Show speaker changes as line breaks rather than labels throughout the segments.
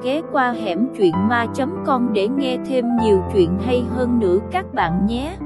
ghé qua hẻm truyện ma.com để nghe thêm nhiều chuyện hay hơn nữa các bạn nhé.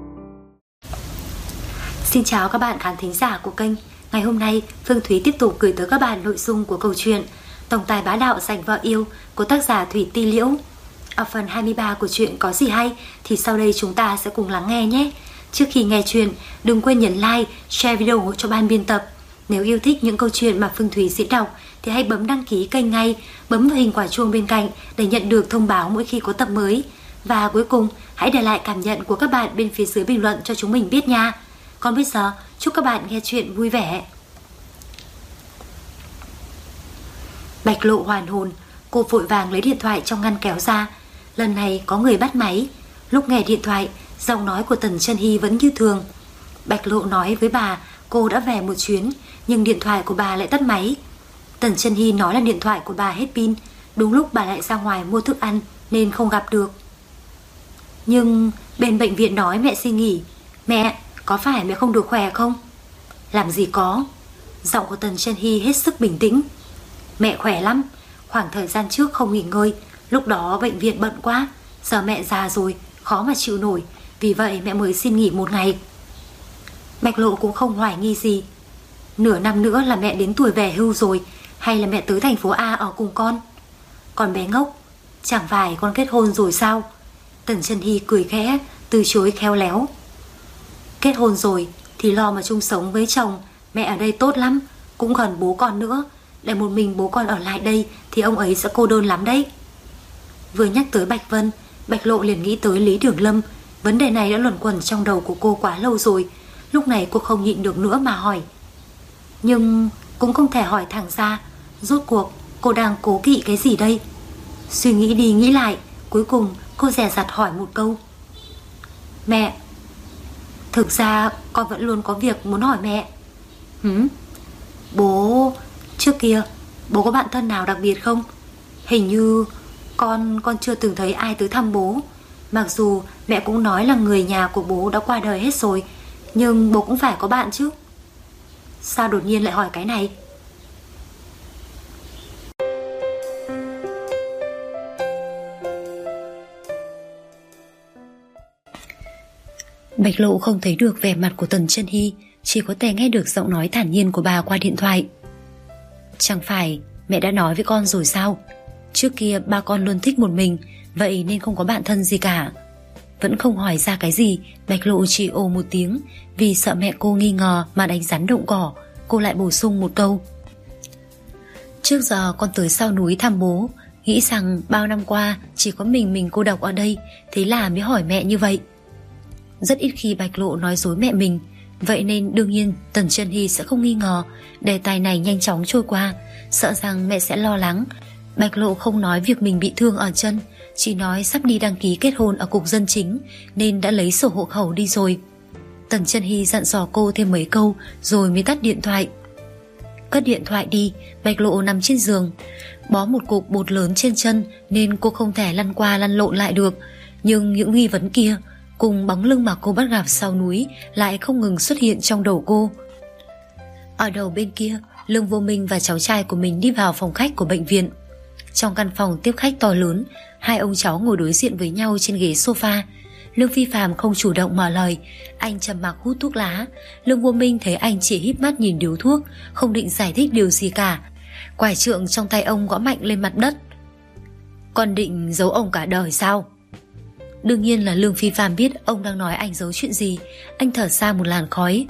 Xin chào các bạn khán thính giả của kênh. Ngày hôm nay Phương Thúy tiếp tục gửi tới các bạn nội dung của câu chuyện Tổng tài bá đạo giành vợ yêu của tác giả Thủy Ti Liễu. Ở phần 23 của chuyện có gì hay thì sau đây chúng ta sẽ cùng lắng nghe nhé. Trước khi nghe chuyện, đừng quên nhấn like, share video cho ban biên tập. Nếu yêu thích những câu chuyện mà Phương Thúy diễn đọc thì hãy bấm đăng ký kênh ngay, bấm vào hình quả chuông bên cạnh để nhận được thông báo mỗi khi có tập mới. Và cuối cùng, hãy để lại cảm nhận của các bạn bên phía dưới bình luận cho chúng mình biết nha. Còn bây giờ, chúc các bạn nghe chuyện vui vẻ. Bạch Lộ hoàn hồn, cô vội vàng lấy điện thoại trong ngăn kéo ra. Lần này có người bắt máy. Lúc nghe điện thoại, giọng nói của Tần Chân Hy vẫn như thường. Bạch Lộ nói với bà cô đã về một chuyến, nhưng điện thoại của bà lại tắt máy. Tần Chân Hy nói là điện thoại của bà hết pin, đúng lúc bà lại ra ngoài mua thức ăn nên không gặp được. Nhưng bên bệnh viện nói mẹ xin nghỉ. Mẹ, có phải mẹ không được khỏe không? Làm gì có. Giọng của Tần Chân Hy hết sức bình tĩnh. Mẹ khỏe lắm, khoảng thời gian trước không nghỉ ngơi, lúc đó bệnh viện bận quá, giờ mẹ già rồi, khó mà chịu nổi, vì vậy mẹ mới xin nghỉ một ngày. Bạch Lộ cũng không hoài nghi gì. Nửa năm nữa là mẹ đến tuổi về hưu rồi, hay là mẹ tới thành phố A ở cùng con? Con bé ngốc, chẳng phải con kết hôn rồi sao? Tần Chân Hy cười khẽ, từ chối khéo léo. Kết hôn rồi thì lo mà chung sống với chồng. Mẹ ở đây tốt lắm, cũng gần bố con nữa. Để một mình bố con ở lại đây thì ông ấy sẽ cô đơn lắm đấy. Vừa nhắc tới Bạch Vân, Bạch Lộ liền nghĩ tới Lý Đường Lâm. Vấn đề này đã luẩn quẩn trong đầu của cô quá lâu rồi. Lúc này cô không nhịn được nữa mà hỏi. Nhưng cũng không thể hỏi thẳng ra. Rốt cuộc cô đang cố kỵ cái gì đây? Suy nghĩ đi nghĩ lại, cuối cùng cô dè dặt hỏi một câu. Mẹ, thực ra con vẫn luôn có việc muốn hỏi mẹ. Bố, trước kia bố có bạn thân nào đặc biệt không? Hình như con chưa từng thấy ai tới thăm bố. Mặc dù mẹ cũng nói là người nhà của bố đã qua đời hết rồi, nhưng bố cũng phải có bạn chứ. Sao đột nhiên lại hỏi cái này? Bạch Lộ không thấy được vẻ mặt của Tần Chân Hy, chỉ có thể nghe được giọng nói thản nhiên của bà qua điện thoại. Chẳng phải mẹ đã nói với con rồi sao? Trước kia ba con luôn thích một mình, vậy nên không có bạn thân gì cả. Vẫn không hỏi ra cái gì, Bạch Lộ chỉ ồ một tiếng. Vì sợ mẹ cô nghi ngờ mà đánh rắn động cỏ, cô lại bổ sung một câu. Trước giờ con tới sau núi thăm bố, nghĩ rằng bao năm qua chỉ có mình cô độc ở đây, thế là mới hỏi mẹ như vậy. Rất ít khi Bạch Lộ nói dối mẹ mình, vậy nên đương nhiên Tần Chân Hy sẽ không nghi ngờ. Đề tài này nhanh chóng trôi qua, sợ rằng mẹ sẽ lo lắng. Bạch Lộ không nói việc mình bị thương ở chân, chỉ nói sắp đi đăng ký kết hôn ở cục dân chính nên đã lấy sổ hộ khẩu đi rồi. Tần Chân Hy dặn dò cô thêm mấy câu rồi mới tắt điện thoại. Cất điện thoại đi, Bạch Lộ nằm trên giường, bó một cục bột lớn trên chân nên cô không thể lăn qua lăn lộn lại được. Nhưng những nghi vấn kia cùng bóng lưng mà cô bắt gặp sau núi lại không ngừng xuất hiện trong đầu cô. Ở đầu bên kia, Lương Vô Minh và cháu trai của mình đi vào phòng khách của bệnh viện. Trong căn phòng tiếp khách to lớn, hai ông cháu ngồi đối diện với nhau trên ghế sofa. Lương Phi Phạm không chủ động mở lời, anh trầm mặc hút thuốc lá. Lương Vô Minh thấy anh chỉ híp mắt nhìn điếu thuốc, không định giải thích điều gì cả. Quải trượng trong tay ông gõ mạnh lên mặt đất. Con định giấu ông cả đời sao? Đương nhiên là Lương Phi Phạm biết ông đang nói anh giấu chuyện gì. Anh thở ra một làn khói.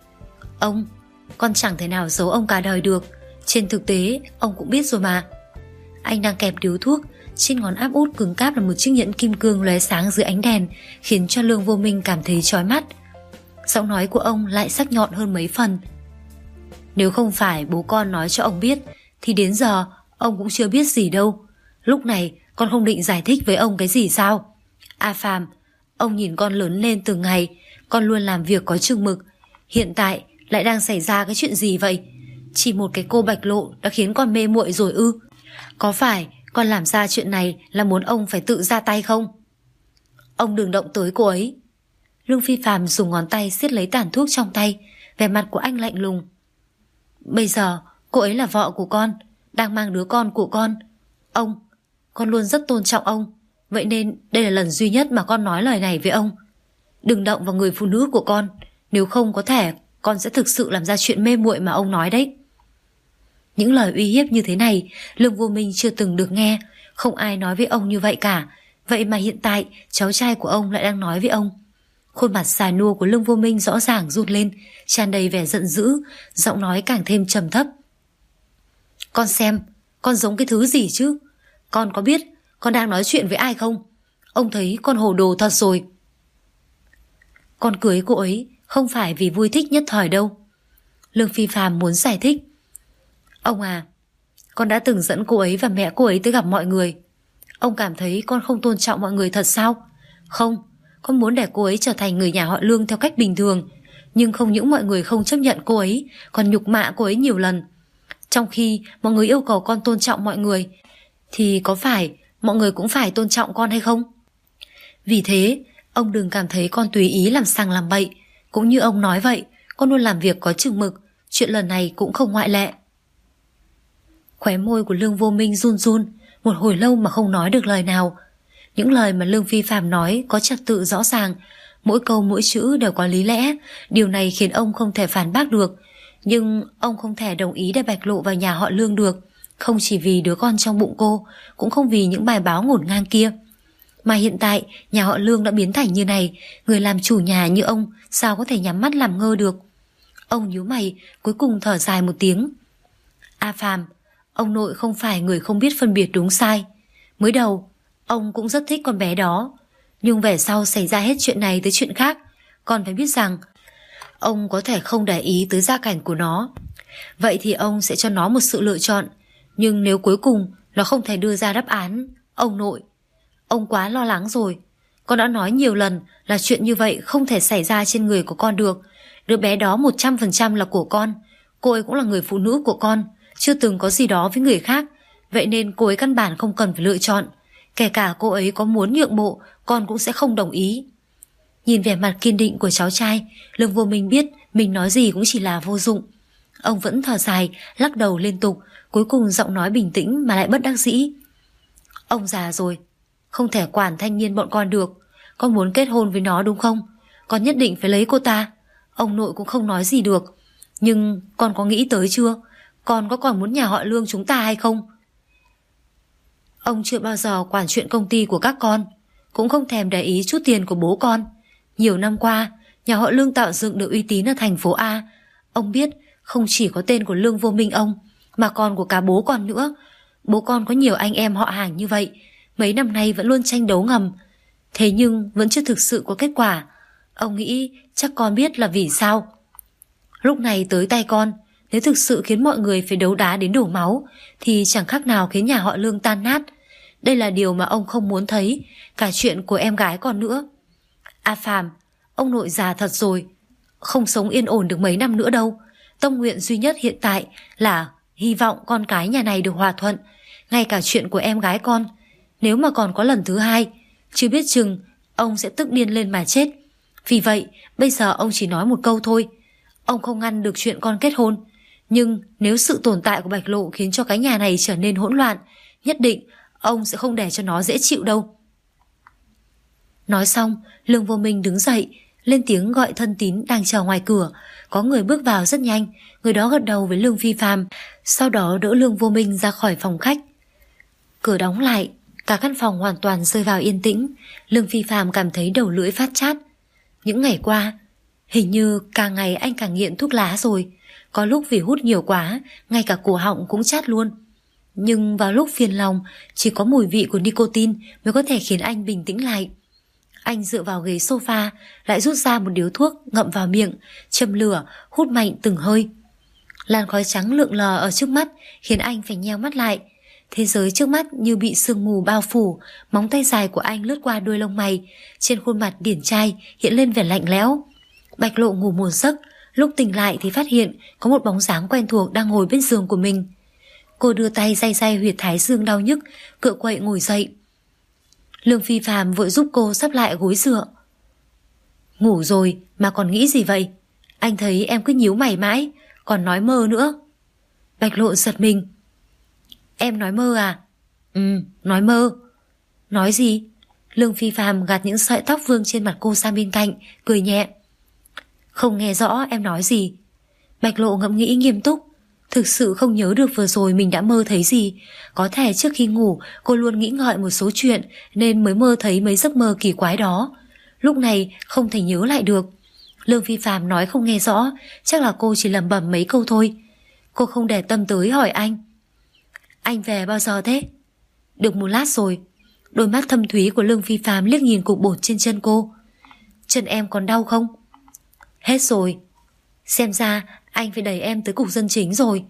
Con chẳng thể nào giấu ông cả đời được. Trên thực tế ông cũng biết rồi mà. Anh đang kẹp điếu thuốc, trên ngón áp út cứng cáp là một chiếc nhẫn kim cương lóe sáng dưới ánh đèn, khiến cho Lương Vô Minh cảm thấy chói mắt. Giọng nói của ông lại sắc nhọn hơn mấy phần. Nếu không phải bố con nói cho ông biết thì đến giờ ông cũng chưa biết gì đâu. Lúc này con không định giải thích với ông cái gì sao? A Phàm, ông nhìn con lớn lên từng ngày, con luôn làm việc có chừng mực. Hiện tại lại đang xảy ra cái chuyện gì vậy? Chỉ một cái cô Bạch Lộ đã khiến con mê muội rồi ư? Có phải con làm ra chuyện này là muốn ông phải tự ra tay không? Ông đừng động tới cô ấy. Lương Phi Phạm dùng ngón tay siết lấy tàn thuốc trong tay, vẻ mặt của anh lạnh lùng. Bây giờ cô ấy là vợ của con, đang mang đứa con của con. con luôn rất tôn trọng ông, vậy nên đây là lần duy nhất mà con nói lời này với ông. Đừng động vào người phụ nữ của con, nếu không có thể con sẽ thực sự làm ra chuyện mê muội mà ông nói đấy. Những lời uy hiếp như thế này Lương Vô Minh chưa từng được nghe. Không ai nói với ông như vậy cả. Vậy mà hiện tại cháu trai của ông lại đang nói với ông. Khuôn mặt già nua của Lương Vô Minh rõ ràng run lên, tràn đầy vẻ giận dữ, giọng nói càng thêm trầm thấp. Con xem, con giống cái thứ gì chứ? Con có biết con đang nói chuyện với ai không? Ông thấy con hồ đồ thật rồi. Con cưới cô ấy không phải vì vui thích nhất thời đâu. Lương Phi Phàm muốn giải thích. Ông à, con đã từng dẫn cô ấy và mẹ cô ấy tới gặp mọi người. Ông cảm thấy con không tôn trọng mọi người thật sao? Không, con muốn để cô ấy trở thành người nhà họ Lương theo cách bình thường. Nhưng không những mọi người không chấp nhận cô ấy, còn nhục mạ cô ấy nhiều lần. Trong khi mọi người yêu cầu con tôn trọng mọi người, thì có phải mọi người cũng phải tôn trọng con hay không? Vì thế, ông đừng cảm thấy con tùy ý làm sằng làm bậy. Cũng như ông nói vậy, con luôn làm việc có chừng mực. Chuyện lần này cũng không ngoại lệ. Khóe môi của Lương Vô Minh run run, một hồi lâu mà không nói được lời nào. Những lời mà Lương Phi Phàm nói có trật tự rõ ràng, mỗi câu mỗi chữ đều có lý lẽ. Điều này khiến ông không thể phản bác được. Nhưng ông không thể đồng ý để Bạch Lộ vào nhà họ Lương được. Không chỉ vì đứa con trong bụng cô, cũng không vì những bài báo ngổn ngang kia. Mà hiện tại nhà họ Lương đã biến thành như này, người làm chủ nhà như ông sao có thể nhắm mắt làm ngơ được. Ông nhíu mày, cuối cùng thở dài một tiếng. A Phàm, ông nội không phải người không biết phân biệt đúng sai. Mới đầu ông cũng rất thích con bé đó, nhưng về sau xảy ra hết chuyện này tới chuyện khác. Con phải biết rằng ông có thể không để ý tới gia cảnh của nó. Vậy thì ông sẽ cho nó một sự lựa chọn. Nhưng nếu cuối cùng nó không thể đưa ra đáp án, ông nội, ông quá lo lắng rồi. Con đã nói nhiều lần là chuyện như vậy không thể xảy ra trên người của con được. Đứa bé đó 100% là của con. Cô ấy cũng là người phụ nữ của con, chưa từng có gì đó với người khác. Vậy nên cô ấy căn bản không cần phải lựa chọn. Kể cả cô ấy có muốn nhượng bộ, con cũng sẽ không đồng ý. Nhìn vẻ mặt kiên định của cháu trai, Lương Vô Minh biết mình nói gì cũng chỉ là vô dụng. Ông vẫn thở dài, lắc đầu liên tục, cuối cùng giọng nói bình tĩnh mà lại bất đắc dĩ. Ông già rồi, không thể quản thanh niên bọn con được. Con muốn kết hôn với nó đúng không? Con nhất định phải lấy cô ta. Ông nội cũng không nói gì được. Nhưng con có nghĩ tới chưa? Con có còn muốn nhà họ Lương chúng ta hay không? Ông chưa bao giờ quản chuyện công ty của các con, cũng không thèm để ý chút tiền của bố con. Nhiều năm qua, nhà họ Lương tạo dựng được uy tín ở thành phố A. Ông biết không chỉ có tên của Lương Vô Minh ông, mà còn của cả bố con nữa. Bố con có nhiều anh em họ hàng như vậy, mấy năm nay vẫn luôn tranh đấu ngầm. Thế nhưng vẫn chưa thực sự có kết quả. Ông nghĩ chắc con biết là vì sao. Lúc này tới tay con, nếu thực sự khiến mọi người phải đấu đá đến đổ máu, thì chẳng khác nào khiến nhà họ Lương tan nát. Đây là điều mà ông không muốn thấy. Cả chuyện của em gái con nữa. A Phàm, ông nội già thật rồi, không sống yên ổn được mấy năm nữa đâu. Tâm nguyện duy nhất hiện tại là hy vọng con cái nhà này được hòa thuận. Ngay cả chuyện của em gái con, nếu mà còn có lần thứ hai, chưa biết chừng ông sẽ tức điên lên mà chết. Vì vậy bây giờ ông chỉ nói một câu thôi. Ông không ngăn được chuyện con kết hôn, nhưng nếu sự tồn tại của Bạch Lộ khiến cho cái nhà này trở nên hỗn loạn, nhất định ông sẽ không để cho nó dễ chịu đâu. Nói xong, Lương Vô Minh đứng dậy, lên tiếng gọi thân tín đang chờ ngoài cửa. Có người bước vào rất nhanh, người đó gật đầu với Lương Phi Phàm, sau đó đỡ Lương Vô Minh ra khỏi phòng khách. Cửa đóng lại, cả căn phòng hoàn toàn rơi vào yên tĩnh. Lương Phi Phàm cảm thấy đầu lưỡi phát chát. Những ngày qua, hình như càng ngày anh càng nghiện thuốc lá rồi. Có lúc vì hút nhiều quá, ngay cả cổ họng cũng chát luôn. Nhưng vào lúc phiền lòng, chỉ có mùi vị của nicotine mới có thể khiến anh bình tĩnh lại. Anh dựa vào ghế sofa, lại rút ra một điếu thuốc, ngậm vào miệng, châm lửa, hút mạnh từng hơi. Làn khói trắng lượn lờ ở trước mắt khiến anh phải nheo mắt lại. Thế giới trước mắt như bị sương mù bao phủ. Móng tay dài của anh lướt qua đuôi lông mày. Trên khuôn mặt điển trai hiện lên vẻ lạnh lẽo. Bạch Lộ ngủ một giấc, lúc tỉnh lại thì phát hiện có một bóng dáng quen thuộc đang ngồi bên giường của mình. Cô đưa tay day day huyệt thái dương đau nhức, cựa quậy ngồi dậy. Lương Phi Phàm vội giúp cô sắp lại gối dựa. Ngủ rồi mà còn nghĩ gì vậy? Anh thấy em cứ nhíu mày mãi, còn nói mơ nữa. Bạch Lộ giật mình. Em nói mơ à? Nói mơ. Nói gì? Lương Phi Phàm gạt những sợi tóc vương trên mặt cô sang bên cạnh, cười nhẹ. Không nghe rõ em nói gì. Bạch Lộ ngẫm nghĩ nghiêm túc. Thực sự không nhớ được vừa rồi mình đã mơ thấy gì. Có thể trước khi ngủ cô luôn nghĩ ngợi một số chuyện nên mới mơ thấy mấy giấc mơ kỳ quái đó. Lúc này không thể nhớ lại được. Lương Phi Phàm nói không nghe rõ, chắc là cô chỉ lẩm bẩm mấy câu thôi. Cô không để tâm tới hỏi anh. Anh về bao giờ thế? Được một lát rồi. Đôi mắt thâm thúy của Lương Phi Phàm liếc nhìn cục bột trên chân cô. Chân em còn đau không? Hết rồi. Xem ra anh phải đẩy em tới cục dân chính rồi.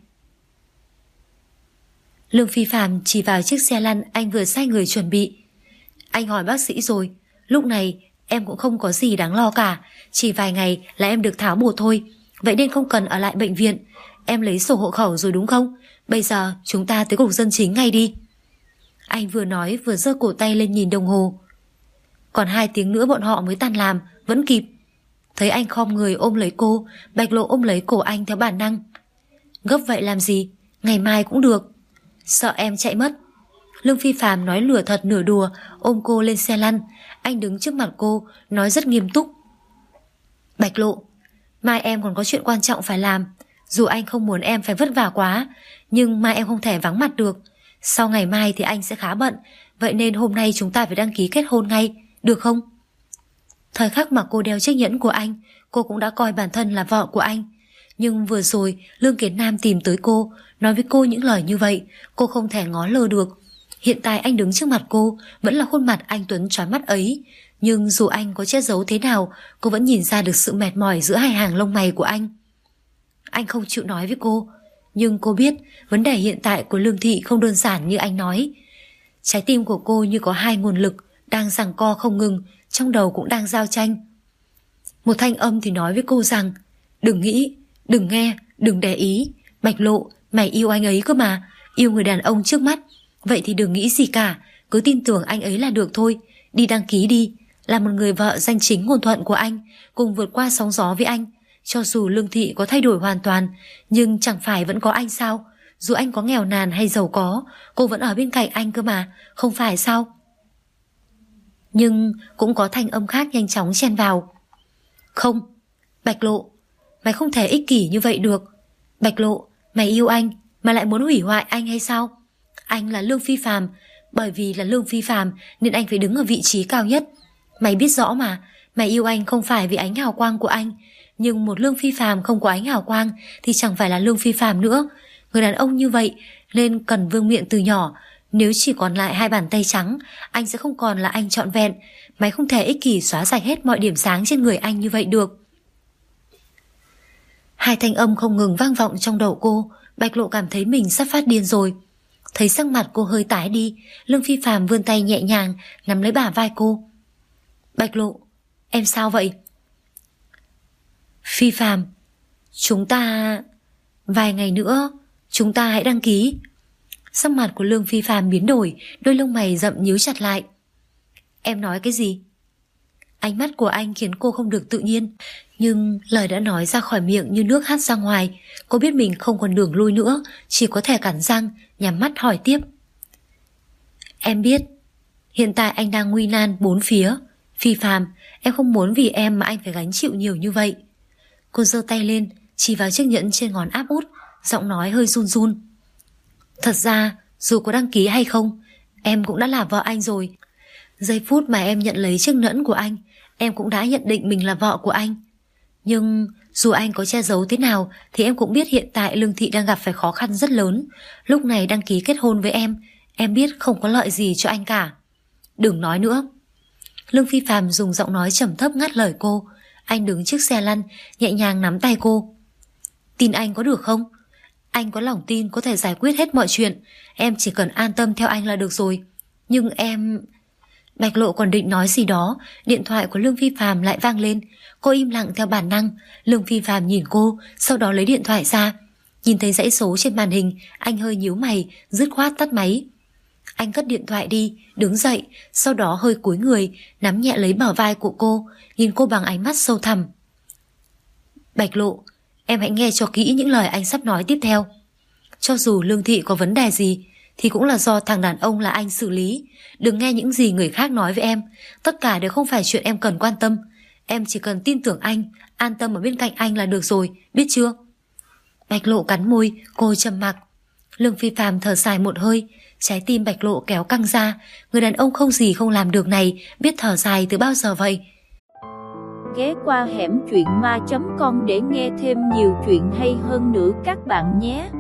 Lương Phi Phàm chỉ vào chiếc xe lăn anh vừa sai người chuẩn bị. Anh hỏi bác sĩ rồi. Lúc này em cũng không có gì đáng lo cả. Chỉ vài ngày là em được tháo bột thôi. Vậy nên không cần ở lại bệnh viện. Em lấy sổ hộ khẩu rồi đúng không? Bây giờ chúng ta tới cục dân chính ngay đi. Anh vừa nói vừa giơ cổ tay lên nhìn đồng hồ. Còn 2 tiếng nữa bọn họ mới tan làm, vẫn kịp. Thấy anh khom người ôm lấy cô, Bạch Lộ ôm lấy cổ anh theo bản năng. Gấp vậy làm gì? Ngày mai cũng được. Sợ em chạy mất. Lương Phi Phàm nói nửa thật nửa đùa, ôm cô lên xe lăn. Anh đứng trước mặt cô, nói rất nghiêm túc. Bạch Lộ, mai em còn có chuyện quan trọng phải làm. Dù anh không muốn em phải vất vả quá, nhưng mai em không thể vắng mặt được. Sau ngày mai thì anh sẽ khá bận, vậy nên hôm nay chúng ta phải đăng ký kết hôn ngay, được không? Thời khắc mà cô đeo chiếc nhẫn của anh, cô cũng đã coi bản thân là vợ của anh. Nhưng vừa rồi Lương Kiến Nam tìm tới cô, nói với cô những lời như vậy, cô không thể ngó lơ được. Hiện tại anh đứng trước mặt cô vẫn là khuôn mặt anh tuấn chói mắt ấy, nhưng dù anh có che giấu thế nào, cô vẫn nhìn ra được sự mệt mỏi giữa hai hàng lông mày của anh. Anh không chịu nói với cô, nhưng cô biết vấn đề hiện tại của Lương Thị không đơn giản như anh nói. Trái tim của cô như có 2 nguồn lực đang giằng co không ngừng, trong đầu cũng đang giao tranh. Một thanh âm thì nói với cô rằng đừng nghĩ, đừng nghe, đừng để ý. Bạch Lộ, mày yêu anh ấy cơ mà, yêu người đàn ông trước mắt. Vậy thì đừng nghĩ gì cả, cứ tin tưởng anh ấy là được thôi. Đi đăng ký đi, là một người vợ danh chính ngôn thuận của anh, cùng vượt qua sóng gió với anh. Cho dù Lương Thị có thay đổi hoàn toàn, nhưng chẳng phải vẫn có anh sao? Dù anh có nghèo nàn hay giàu có, cô vẫn ở bên cạnh anh cơ mà, không phải sao? Nhưng cũng có thanh âm khác nhanh chóng chen vào. Không, Bạch Lộ, mày không thể ích kỷ như vậy được. Bạch Lộ, mày yêu anh mà lại muốn hủy hoại anh hay sao? Anh là Lương Phi Phàm, bởi vì là Lương Phi Phàm nên anh phải đứng ở vị trí cao nhất. Mày biết rõ mà, mày yêu anh không phải vì ánh hào quang của anh. Nhưng một Lương Phi Phàm không có ánh hào quang thì chẳng phải là Lương Phi Phàm nữa. Người đàn ông như vậy nên cần vương miện từ nhỏ. Nếu chỉ còn lại 2 bàn tay trắng, anh sẽ không còn là anh trọn vẹn. Mày không thể ích kỷ xóa sạch hết mọi điểm sáng trên người anh như vậy được. 2 thanh âm không ngừng vang vọng trong đầu cô. Bạch Lộ cảm thấy mình sắp phát điên rồi. Thấy sắc mặt cô hơi tái đi, Lương Phi Phàm vươn tay nhẹ nhàng nắm lấy bả vai cô. Bạch Lộ, em sao vậy? Phi Phàm, chúng ta... Vài ngày nữa chúng ta hãy đăng ký. Sắc mặt của Lương Phi Phàm biến đổi, đôi lông mày rậm nhíu chặt lại. Em nói cái gì? Ánh mắt của anh khiến cô không được tự nhiên, nhưng lời đã nói ra khỏi miệng như nước hắt ra ngoài. Cô biết mình không còn đường lui nữa, chỉ có thể cắn răng nhắm mắt hỏi tiếp. Em biết hiện tại anh đang nguy nan 4 phía. Phi Phàm, em không muốn vì em mà anh phải gánh chịu nhiều như vậy. Cô giơ tay lên chỉ vào chiếc nhẫn trên ngón áp út, giọng nói hơi run run. Thật ra dù có đăng ký hay không, em cũng đã là vợ anh rồi. Giây phút mà em nhận lấy chiếc nhẫn của anh, em cũng đã nhận định mình là vợ của anh. Nhưng dù anh có che giấu thế nào thì em cũng biết hiện tại Lương Thị đang gặp phải khó khăn rất lớn. Lúc này đăng ký kết hôn với em biết không có lợi gì cho anh cả. Đừng nói nữa. Lương Phi Phàm dùng giọng nói trầm thấp ngắt lời cô. Anh đứng trước xe lăn, nhẹ nhàng nắm tay cô. Tin anh có được không? Anh có lòng tin có thể giải quyết hết mọi chuyện. Em chỉ cần an tâm theo anh là được rồi. Nhưng em... Bạch Lộ còn định nói gì đó, điện thoại của Lương Phi Phàm lại vang lên. Cô im lặng theo bản năng. Lương Phi Phàm nhìn cô, sau đó lấy điện thoại ra. Nhìn thấy dãy số trên màn hình, anh hơi nhíu mày, dứt khoát tắt máy. Anh cất điện thoại đi, đứng dậy, sau đó hơi cúi người, nắm nhẹ lấy bờ vai của cô, nhìn cô bằng ánh mắt sâu thẳm. Bạch Lộ, em hãy nghe cho kỹ những lời anh sắp nói tiếp theo. Cho dù Lương Thị có vấn đề gì thì cũng là do thằng đàn ông là anh xử lý. Đừng nghe những gì người khác nói với em. Tất cả đều không phải chuyện em cần quan tâm. Em chỉ cần tin tưởng anh, an tâm ở bên cạnh anh là được rồi, biết chưa? Bạch Lộ cắn môi, cô trầm mặc. Lương Phi Phạm thở dài một hơi, trái tim Bạch Lộ kéo căng ra. Người đàn ông không gì không làm được này biết thở dài từ bao giờ vậy?
Ghé qua hẻm truyện ma.com để nghe thêm nhiều chuyện hay hơn nữa các bạn nhé.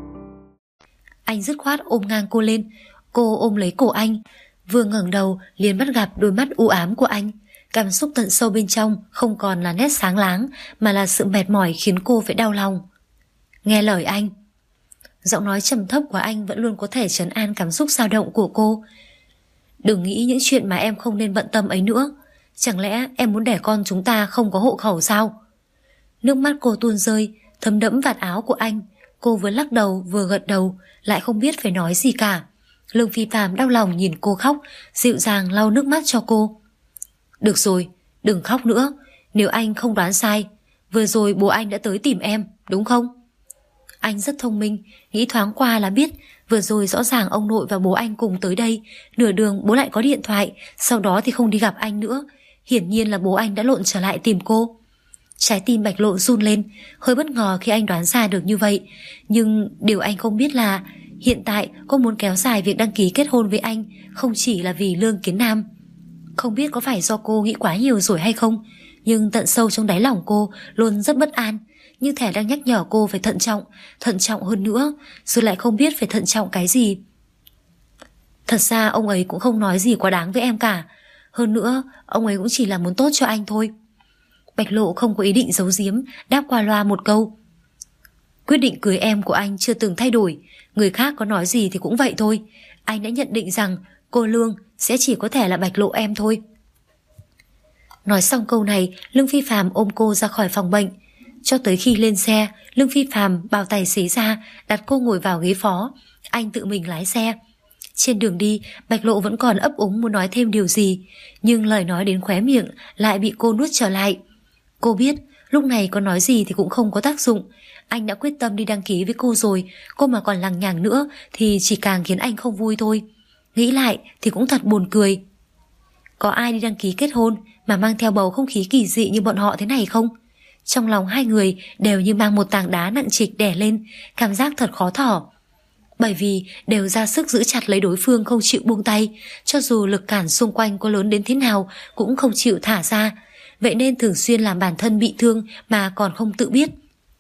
Anh dứt khoát ôm ngang cô lên. Cô ôm lấy cổ anh, vừa ngẩng đầu liền bắt gặp đôi mắt u ám của anh. Cảm xúc tận sâu bên trong không còn là nét sáng láng, mà là sự mệt mỏi khiến cô phải đau lòng. Nghe lời anh. Giọng nói trầm thấp của anh vẫn luôn có thể trấn an cảm xúc dao động của cô. Đừng nghĩ những chuyện mà em không nên bận tâm ấy nữa. Chẳng lẽ em muốn để con chúng ta không có hộ khẩu sao? Nước mắt cô tuôn rơi, thấm đẫm vạt áo của anh. Cô vừa lắc đầu vừa gật đầu, lại không biết phải nói gì cả. Lương Phi Phạm đau lòng nhìn cô khóc, dịu dàng lau nước mắt cho cô. Được rồi, đừng khóc nữa. Nếu anh không đoán sai, vừa rồi bố anh đã tới tìm em, đúng không? Anh rất thông minh, nghĩ thoáng qua là biết. Vừa rồi rõ ràng ông nội và bố anh cùng tới đây. Nửa đường bố lại có điện thoại, sau đó thì không đi gặp anh nữa. Hiển nhiên là bố anh đã lộn trở lại tìm cô. Trái tim Bạch Lộ run lên, hơi bất ngờ khi anh đoán ra được như vậy. Nhưng điều anh không biết là hiện tại cô muốn kéo dài việc đăng ký kết hôn với anh không chỉ là vì Lương Kiến Nam. Không biết có phải do cô nghĩ quá nhiều rồi hay không, nhưng tận sâu trong đáy lòng cô luôn rất bất an, như thể đang nhắc nhở cô phải thận trọng hơn nữa, rồi lại không biết phải thận trọng cái gì. Thật ra ông ấy cũng không nói gì quá đáng với em cả. Hơn nữa, ông ấy cũng chỉ là muốn tốt cho anh thôi. Bạch Lộ không có ý định giấu giếm, đáp qua loa một câu. Quyết định cưới em của anh chưa từng thay đổi. Người khác có nói gì thì cũng vậy thôi. Anh đã nhận định rằng cô Lương sẽ chỉ có thể là Bạch Lộ em thôi. Nói xong câu này, Lương Phi Phạm ôm cô ra khỏi phòng bệnh. Cho tới khi lên xe, Lương Phi Phạm bảo tài xế ra, đặt cô ngồi vào ghế phó. Anh tự mình lái xe. Trên đường đi, Bạch Lộ vẫn còn ấp úng muốn nói thêm điều gì, nhưng lời nói đến khóe miệng lại bị cô nuốt trở lại. Cô biết lúc này có nói gì thì cũng không có tác dụng. Anh đã quyết tâm đi đăng ký với cô rồi, cô mà còn lằng nhằng nữa thì chỉ càng khiến anh không vui thôi. Nghĩ lại thì cũng thật buồn cười. Có ai đi đăng ký kết hôn mà mang theo bầu không khí kỳ dị như bọn họ thế này không? Trong lòng hai người đều như mang một tảng đá nặng trịch đè lên, cảm giác thật khó thở. Bởi vì đều ra sức giữ chặt lấy đối phương không chịu buông tay, cho dù lực cản xung quanh có lớn đến thế nào cũng không chịu thả ra. Vậy nên thường xuyên làm bản thân bị thương mà còn không tự biết.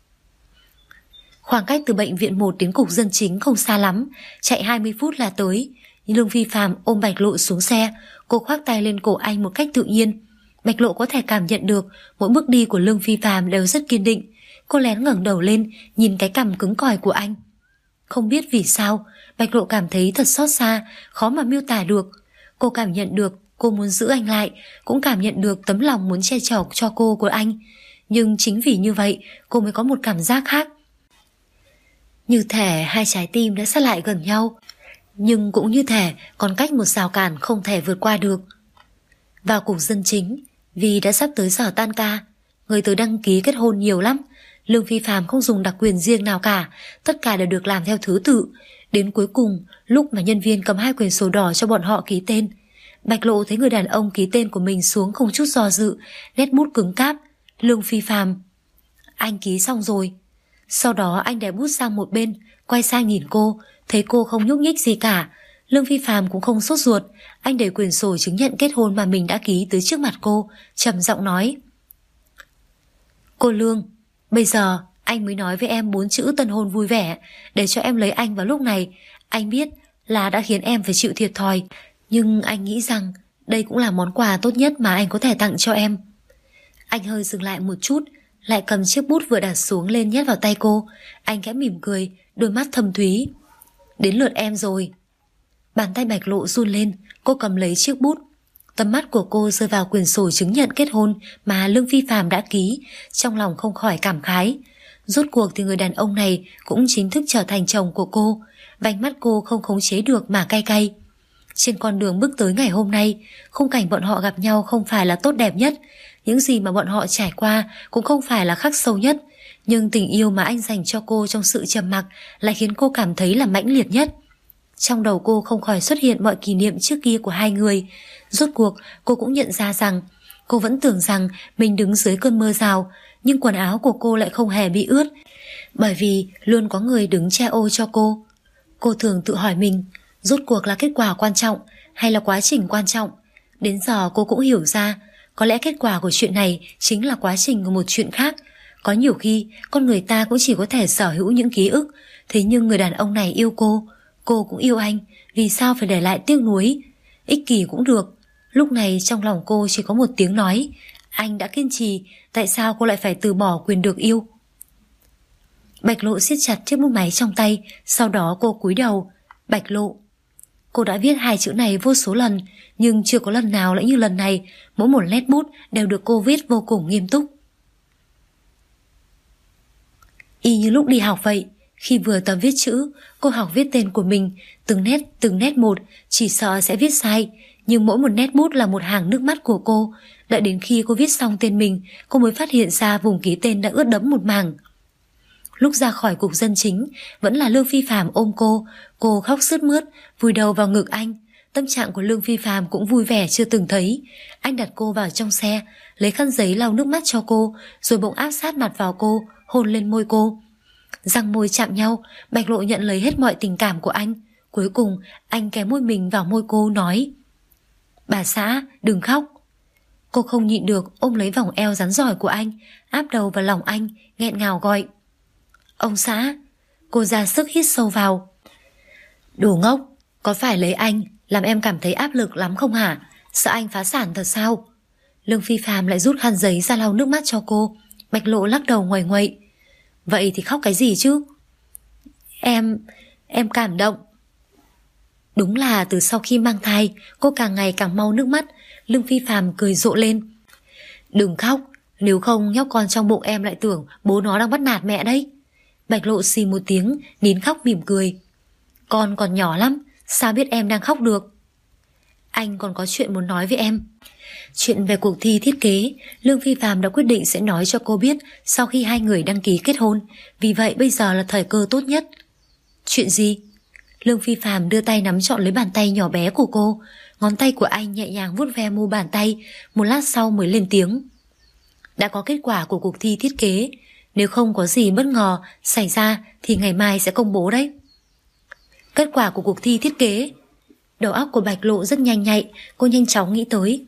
Khoảng cách từ bệnh viện 1 đến cục dân chính không xa lắm, chạy 20 phút là tới. Lương Phi Phạm ôm Bạch Lộ xuống xe, cô khoác tay lên cổ anh một cách tự nhiên. Bạch Lộ có thể cảm nhận được mỗi bước đi của Lương Phi Phạm đều rất kiên định. Cô lén ngẩng đầu lên, nhìn cái cằm cứng cỏi của anh. Không biết vì sao, Bạch Lộ cảm thấy thật xót xa, khó mà miêu tả được. Cô cảm nhận được cô muốn giữ anh lại, cũng cảm nhận được tấm lòng muốn che chở cho cô của anh. Nhưng chính vì như vậy, cô mới có một cảm giác khác. Như thể hai trái tim đã sát lại gần nhau, nhưng cũng như thể còn cách một rào cản không thể vượt qua được. Vào cục dân chính, vì đã sắp tới giờ tan ca, người tới đăng ký kết hôn nhiều lắm. Lương Phi Phạm không dùng đặc quyền riêng nào cả, tất cả đều được làm theo thứ tự. Đến cuối cùng, lúc mà nhân viên cầm 2 quyển sổ đỏ cho bọn họ ký tên, Bạch Lộ thấy người đàn ông ký tên của mình xuống không chút do dự, nét bút cứng cáp. Lương Phi Phạm: anh ký xong rồi. Sau đó anh để bút sang một bên, quay sang nhìn cô, thấy cô không nhúc nhích gì cả. Lương Phi Phạm cũng không sốt ruột, anh để quyển sổ chứng nhận kết hôn mà mình đã ký tới trước mặt cô, trầm giọng nói: cô Lương, bây giờ anh mới nói với em 4 chữ tân hôn vui vẻ, để cho em lấy anh vào lúc này. Anh biết là đã khiến em phải chịu thiệt thòi, nhưng anh nghĩ rằng đây cũng là món quà tốt nhất mà anh có thể tặng cho em. Anh hơi dừng lại một chút, lại cầm chiếc bút vừa đặt xuống lên nhét vào tay cô. Anh khẽ mỉm cười, đôi mắt thâm thúy: đến lượt em rồi. Bàn tay Bạch Lộ run lên, cô cầm lấy chiếc bút. Tầm mắt của cô rơi vào quyển sổ chứng nhận kết hôn mà Lương Phi Phạm đã ký, trong lòng không khỏi cảm khái. Rốt cuộc thì người đàn ông này cũng chính thức trở thành chồng của cô. Vành mắt cô không khống chế được mà cay cay. Trên con đường bước tới ngày hôm nay, khung cảnh bọn họ gặp nhau không phải là tốt đẹp nhất, những gì mà bọn họ trải qua cũng không phải là khắc sâu nhất, nhưng tình yêu mà anh dành cho cô trong sự trầm mặc lại khiến cô cảm thấy là mãnh liệt nhất. Trong đầu cô không khỏi xuất hiện mọi kỷ niệm trước kia của hai người. Rốt cuộc cô cũng nhận ra rằng cô vẫn tưởng rằng mình đứng dưới cơn mưa rào, nhưng quần áo của cô lại không hề bị ướt, bởi vì luôn có người đứng che ô cho cô. Cô thường tự hỏi mình, rốt cuộc là kết quả quan trọng hay là quá trình quan trọng? Đến giờ cô cũng hiểu ra, có lẽ kết quả của chuyện này chính là quá trình của một chuyện khác. Có nhiều khi con người ta cũng chỉ có thể sở hữu những ký ức, thế nhưng người đàn ông này yêu cô cũng yêu anh, vì sao phải để lại tiếc nuối? Ích kỷ cũng được. Lúc này trong lòng cô chỉ có một tiếng nói, anh đã kiên trì, tại sao cô lại phải từ bỏ quyền được yêu? Bạch Lộ siết chặt chiếc bút máy trong tay, sau đó cô cúi đầu. Bạch Lộ. Cô đã viết hai chữ này vô số lần, nhưng chưa có lần nào lại như lần này, mỗi một nét bút đều được cô viết vô cùng nghiêm túc. Y như lúc đi học vậy, khi vừa tập viết chữ, cô học viết tên của mình, từng nét một, chỉ sợ sẽ viết sai, nhưng mỗi một nét bút là một hàng nước mắt của cô. Đợi đến khi cô viết xong tên mình, cô mới phát hiện ra vùng ký tên đã ướt đẫm một mảng. Lúc ra khỏi cục dân chính, vẫn là Lương Phi Phạm ôm cô khóc sướt mướt, vùi đầu vào ngực anh. Tâm trạng của Lương Phi Phạm cũng vui vẻ chưa từng thấy. Anh đặt cô vào trong xe, lấy khăn giấy lau nước mắt cho cô, rồi bỗng áp sát mặt vào cô, hôn lên môi cô. Răng môi chạm nhau, Bạch Lộ nhận lấy hết mọi tình cảm của anh. Cuối cùng, anh kề môi mình vào môi cô nói: Bà xã, đừng khóc. Cô không nhịn được ôm lấy vòng eo rắn rỏi của anh, áp đầu vào lòng anh, nghẹn ngào gọi: Ông xã. Cô ra sức hít sâu vào. Đồ ngốc, có phải lấy anh làm em cảm thấy áp lực lắm không hả? Sợ anh phá sản thật sao? Lương Phi Phạm lại rút khăn giấy ra lau nước mắt cho cô. Bạch Lộ lắc đầu nguầy nguậy. Vậy thì khóc cái gì chứ? Em cảm động. Đúng là từ sau khi mang thai, cô càng ngày càng mau nước mắt. Lương Phi Phạm cười rộ lên. Đừng khóc, nếu không nhóc con trong bụng em lại tưởng bố nó đang bắt nạt mẹ đấy. Bạch Lộ xì một tiếng, nín khóc mỉm cười. Con còn nhỏ lắm, sao biết em đang khóc được? Anh còn có chuyện muốn nói với em. Chuyện về cuộc thi thiết kế, Lương Phi Phạm đã quyết định sẽ nói cho cô biết sau khi hai người đăng ký kết hôn. Vì vậy bây giờ là thời cơ tốt nhất. Chuyện gì? Lương Phi Phạm đưa tay nắm trọn lấy bàn tay nhỏ bé của cô. Ngón tay của anh nhẹ nhàng vuốt ve mu bàn tay. Một lát sau mới lên tiếng. Đã có kết quả của cuộc thi thiết kế. Nếu không có gì bất ngờ xảy ra thì ngày mai sẽ công bố đấy. Kết quả của cuộc thi thiết kế. Đầu óc của Bạch Lộ rất nhanh nhạy. Cô nhanh chóng nghĩ tới.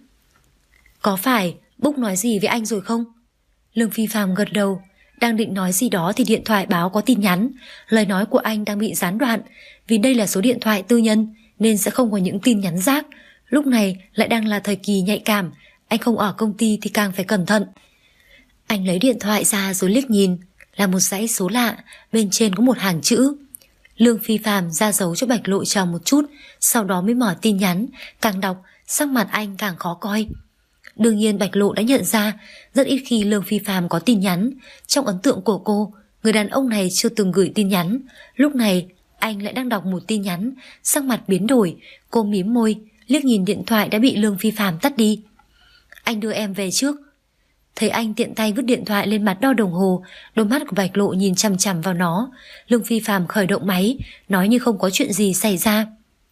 Có phải Búc nói gì với anh rồi không? Lương Phi Phạm gật đầu. Đang định nói gì đó thì điện thoại báo có tin nhắn. Lời nói của anh đang bị gián đoạn. Vì đây là số điện thoại tư nhân nên sẽ không có những tin nhắn rác. Lúc này lại đang là thời kỳ nhạy cảm. Anh không ở công ty thì càng phải cẩn thận. Anh lấy điện thoại ra rồi liếc nhìn. Là một dãy số lạ. Bên trên có một hàng chữ. Lương Phi Phạm ra dấu cho Bạch Lộ chờ một chút, sau đó mới mở tin nhắn. Càng đọc sắc mặt anh càng khó coi. Đương nhiên Bạch Lộ đã nhận ra rất ít khi Lương Phi Phạm có tin nhắn. Trong ấn tượng của cô, người đàn ông này chưa từng gửi tin nhắn. Lúc này anh lại đang đọc một tin nhắn. Sắc mặt biến đổi. Cô mím môi, liếc nhìn điện thoại đã bị Lương Phi Phạm tắt đi. Anh đưa em về trước. Thấy anh tiện tay vứt điện thoại lên mặt đo đồng hồ, đôi mắt của Bạch Lộ nhìn chằm chằm vào nó. Lương Phi Phạm khởi động máy, nói như không có chuyện gì xảy ra.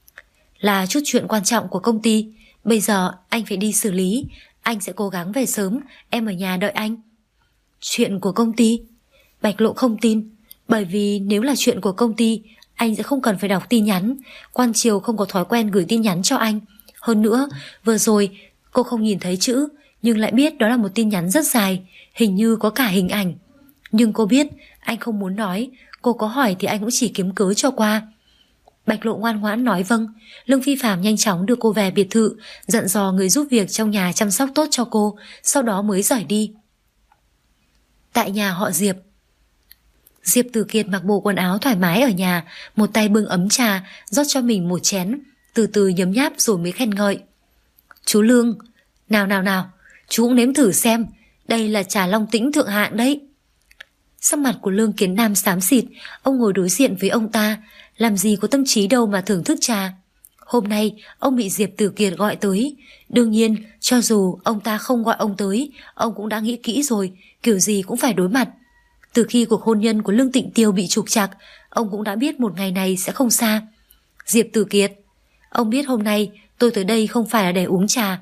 Là chút chuyện quan trọng của công ty. Bây giờ anh phải đi xử lý. Anh sẽ cố gắng về sớm. Em ở nhà đợi anh. Chuyện của công ty? Bạch Lộ không tin. Bởi vì nếu là chuyện của công ty, anh sẽ không cần phải đọc tin nhắn. Quan Triều không có thói quen gửi tin nhắn cho anh. Hơn nữa, vừa rồi cô không nhìn thấy chữ, nhưng lại biết đó là một tin nhắn rất dài, hình như có cả hình ảnh. Nhưng cô biết anh không muốn nói. Cô có hỏi thì anh cũng chỉ kiếm cớ cho qua. Bạch Lộ ngoan ngoãn nói vâng. Lương Phi Phạm nhanh chóng đưa cô về biệt thự, dặn dò người giúp việc trong nhà chăm sóc tốt cho cô, sau đó mới rời đi. Tại nhà họ Diệp, Diệp Tử Kiệt mặc bộ quần áo thoải mái ở nhà, một tay bưng ấm trà, rót cho mình một chén, từ từ nhấm nháp rồi mới khen ngợi. Chú Lương, nào, chú cũng nếm thử xem, đây là trà Long Tĩnh thượng hạng đấy. Sắc mặt của Lương Kiến Nam xám xịt, ông ngồi đối diện với ông ta, làm gì có tâm trí đâu mà thưởng thức trà. Hôm nay ông bị Diệp Tử Kiệt gọi tới. Đương nhiên, cho dù ông ta không gọi ông tới, ông cũng đã nghĩ kỹ rồi, kiểu gì cũng phải đối mặt. Từ khi cuộc hôn nhân của Lương Tịnh Tiêu bị trục trặc, ông cũng đã biết một ngày này sẽ không xa. Diệp Tử Kiệt, ông biết hôm nay tôi tới đây không phải là để uống trà.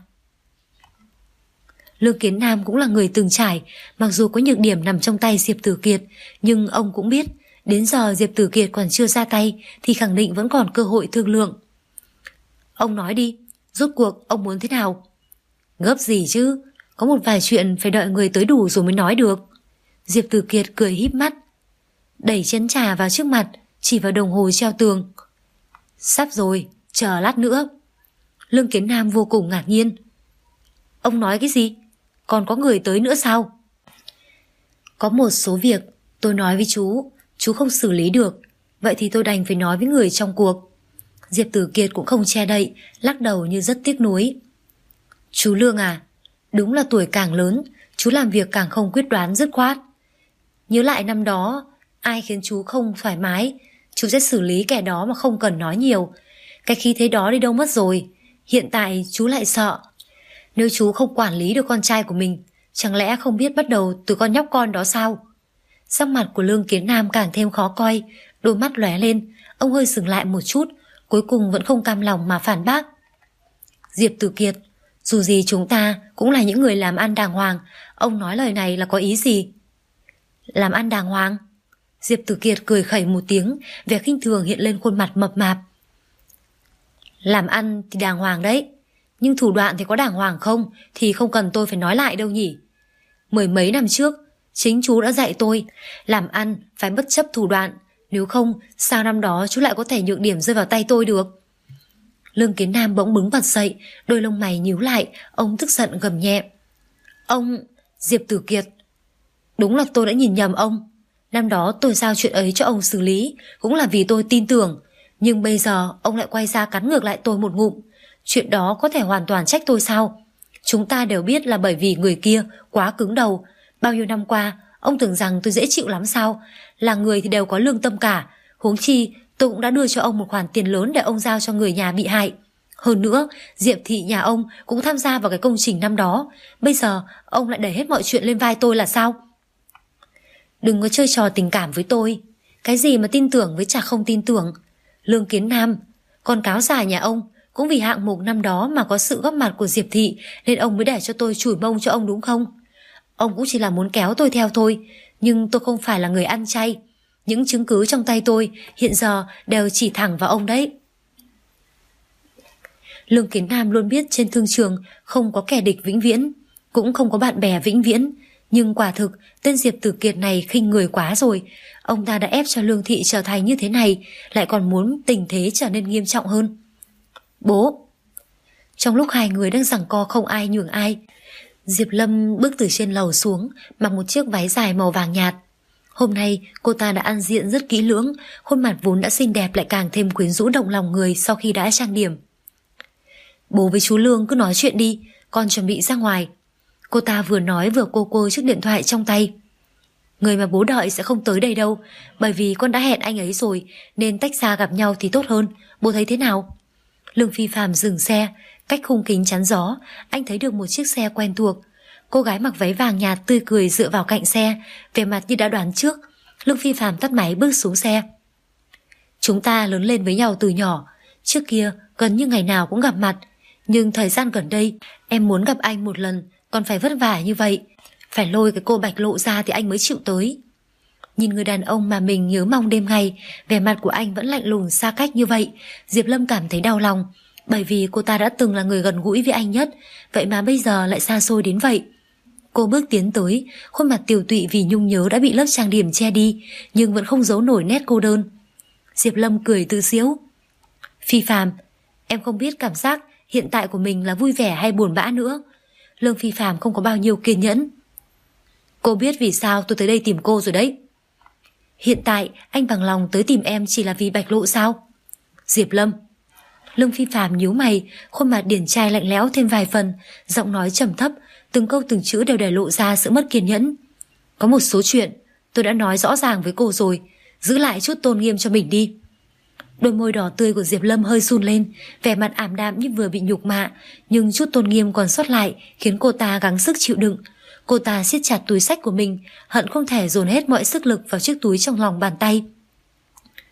Lương Kiến Nam cũng là người từng trải, mặc dù có nhược điểm nằm trong tay Diệp Tử Kiệt, nhưng ông cũng biết đến giờ Diệp Tử Kiệt còn chưa ra tay thì khẳng định vẫn còn cơ hội thương lượng. Ông nói đi, rốt cuộc ông muốn thế nào? Gấp gì chứ, có một vài chuyện phải đợi người tới đủ rồi mới nói được. Diệp Tử Kiệt cười híp mắt, đẩy chén trà vào trước mặt, chỉ vào đồng hồ treo tường. Sắp rồi, chờ lát nữa. Lương Kiến Nam vô cùng ngạc nhiên. Ông nói cái gì? Còn có người tới nữa sao? Có một số việc tôi nói với chú không xử lý được, vậy thì tôi đành phải nói với người trong cuộc. Diệp Tử Kiệt cũng không che đậy, lắc đầu như rất tiếc nuối. Chú Lương à, đúng là tuổi càng lớn, chú làm việc càng không quyết đoán dứt khoát. Nhớ lại năm đó, ai khiến chú không thoải mái, chú sẽ xử lý kẻ đó mà không cần nói nhiều. Cái khí thế đó đi đâu mất rồi. Hiện tại chú lại sợ. Nếu chú không quản lý được con trai của mình, chẳng lẽ không biết bắt đầu từ con nhóc con đó sao? Sắc mặt của Lương Kiến Nam càng thêm khó coi, đôi mắt lóe lên, ông hơi dừng lại một chút, cuối cùng vẫn không cam lòng mà phản bác. Diệp Tử Kiệt, dù gì chúng ta cũng là những người làm ăn đàng hoàng, ông nói lời này là có ý gì? Làm ăn đàng hoàng? Diệp Tử Kiệt cười khẩy một tiếng, vẻ khinh thường hiện lên khuôn mặt mập mạp. Làm ăn thì đàng hoàng đấy, nhưng thủ đoạn thì có đàng hoàng không thì không cần tôi phải nói lại đâu nhỉ. Mười mấy năm trước, chính chú đã dạy tôi làm ăn phải bất chấp thủ đoạn, nếu không sao năm đó chú lại có thể nhượng điểm rơi vào tay tôi được. Lương Kiến Nam bỗng bừng bật dậy, đôi lông mày nhíu lại, ông tức giận gầm nhẹ. Ông... Diệp Tử Kiệt, đúng là tôi đã nhìn nhầm ông. Năm đó tôi giao chuyện ấy cho ông xử lý cũng là vì tôi tin tưởng, nhưng bây giờ ông lại quay ra cắn ngược lại tôi một ngụm. Chuyện đó có thể hoàn toàn trách tôi sao? Chúng ta đều biết là bởi vì người kia quá cứng đầu. Bao nhiêu năm qua ông tưởng rằng tôi dễ chịu lắm sao? Là người thì đều có lương tâm cả. Huống chi tôi cũng đã đưa cho ông một khoản tiền lớn để ông giao cho người nhà bị hại. Hơn nữa Diệp thị nhà ông cũng tham gia vào cái công trình năm đó. Bây giờ ông lại đẩy hết mọi chuyện lên vai tôi là sao? Đừng có chơi trò tình cảm với tôi. Cái gì mà tin tưởng với chả không tin tưởng. Lương Kiến Nam, con cáo già nhà ông cũng vì hạng mục năm đó mà có sự góp mặt của Diệp thị nên ông mới để cho tôi chửi mông cho ông đúng không? Ông cũng chỉ là muốn kéo tôi theo thôi, nhưng tôi không phải là người ăn chay. Những chứng cứ trong tay tôi hiện giờ đều chỉ thẳng vào ông đấy. Lương Kiến Nam luôn biết trên thương trường không có kẻ địch vĩnh viễn, cũng không có bạn bè vĩnh viễn. Nhưng quả thực tên Diệp Tử Kiệt này khinh người quá rồi. Ông ta đã ép cho Lương thị trở thành như thế này, lại còn muốn tình thế trở nên nghiêm trọng hơn. Bố! Trong lúc hai người đang giằng co không ai nhường ai, Diệp Lâm bước từ trên lầu xuống, mặc một chiếc váy dài màu vàng nhạt. Hôm nay cô ta đã ăn diện rất kỹ lưỡng, khuôn mặt vốn đã xinh đẹp lại càng thêm quyến rũ động lòng người sau khi đã trang điểm. Bố với chú Lương cứ nói chuyện đi, con chuẩn bị ra ngoài. Cô ta vừa nói vừa cô chiếc điện thoại trong tay. Người mà bố đợi sẽ không tới đây đâu, bởi vì con đã hẹn anh ấy rồi, nên tách ra gặp nhau thì tốt hơn. Bố thấy thế nào? Lương Phi Phạm dừng xe, cách khung kính chắn gió, anh thấy được một chiếc xe quen thuộc. Cô gái mặc váy vàng nhạt tươi cười dựa vào cạnh xe, vẻ mặt như đã đoán trước. Lương Phi Phạm tắt máy bước xuống xe. Chúng ta lớn lên với nhau từ nhỏ, trước kia gần như ngày nào cũng gặp mặt, nhưng thời gian gần đây em muốn gặp anh một lần còn phải vất vả như vậy, phải lôi cái cô Bạch Lộ ra thì anh mới chịu tới. Nhìn người đàn ông mà mình nhớ mong đêm ngày, vẻ mặt của anh vẫn lạnh lùng xa cách như vậy, Diệp Lâm cảm thấy đau lòng, bởi vì cô ta đã từng là người gần gũi với anh nhất, vậy mà bây giờ lại xa xôi đến vậy. Cô bước tiến tới, khuôn mặt tiều tụy vì nhung nhớ đã bị lớp trang điểm che đi, nhưng vẫn không giấu nổi nét cô đơn. Diệp Lâm cười tự giễu. Phi Phạm, em không biết cảm giác hiện tại của mình là vui vẻ hay buồn bã nữa. Lương Phi Phạm không có bao nhiêu kiên nhẫn. Cô biết vì sao tôi tới đây tìm cô rồi đấy. Hiện tại anh bằng lòng tới tìm em chỉ là vì Bạch Lộ sao? Diệp Lâm. Lương Phi Phạm nhíu mày, khuôn mặt điển trai lạnh lẽo thêm vài phần, giọng nói trầm thấp, từng câu từng chữ đều để lộ ra sự mất kiên nhẫn. Có một số chuyện tôi đã nói rõ ràng với cô rồi, giữ lại chút tôn nghiêm cho mình đi. Đôi môi đỏ tươi của Diệp Lâm hơi run lên, vẻ mặt ảm đạm như vừa bị nhục mạ, nhưng chút tôn nghiêm còn sót lại khiến cô ta gắng sức chịu đựng. Cô ta siết chặt túi xách của mình, hận không thể dồn hết mọi sức lực vào chiếc túi trong lòng bàn tay.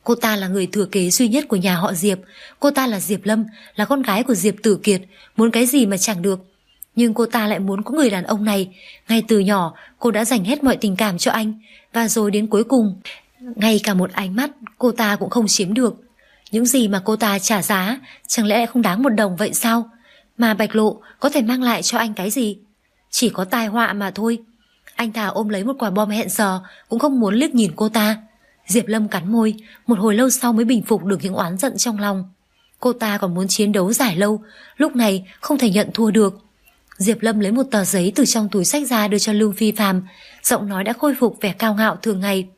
Cô ta là người thừa kế duy nhất của nhà họ Diệp. Cô ta là Diệp Lâm, là con gái của Diệp Tử Kiệt, muốn cái gì mà chẳng được. Nhưng cô ta lại muốn có người đàn ông này. Ngay từ nhỏ cô đã dành hết mọi tình cảm cho anh, và rồi đến cuối cùng ngay cả một ánh mắt cô ta cũng không chiếm được. Những gì mà cô ta trả giá chẳng lẽ không đáng một đồng vậy sao? Mà Bạch Lộ có thể mang lại cho anh cái gì? Chỉ có tai họa mà thôi. Anh thà ôm lấy một quả bom hẹn giờ cũng không muốn liếc nhìn cô ta. Diệp Lâm cắn môi, một hồi lâu sau mới bình phục được những oán giận trong lòng. Cô ta còn muốn chiến đấu dài lâu, lúc này không thể nhận thua được. Diệp Lâm lấy một tờ giấy từ trong túi xách ra đưa cho Lương Phi Phàm, giọng nói đã khôi phục vẻ cao ngạo thường ngày.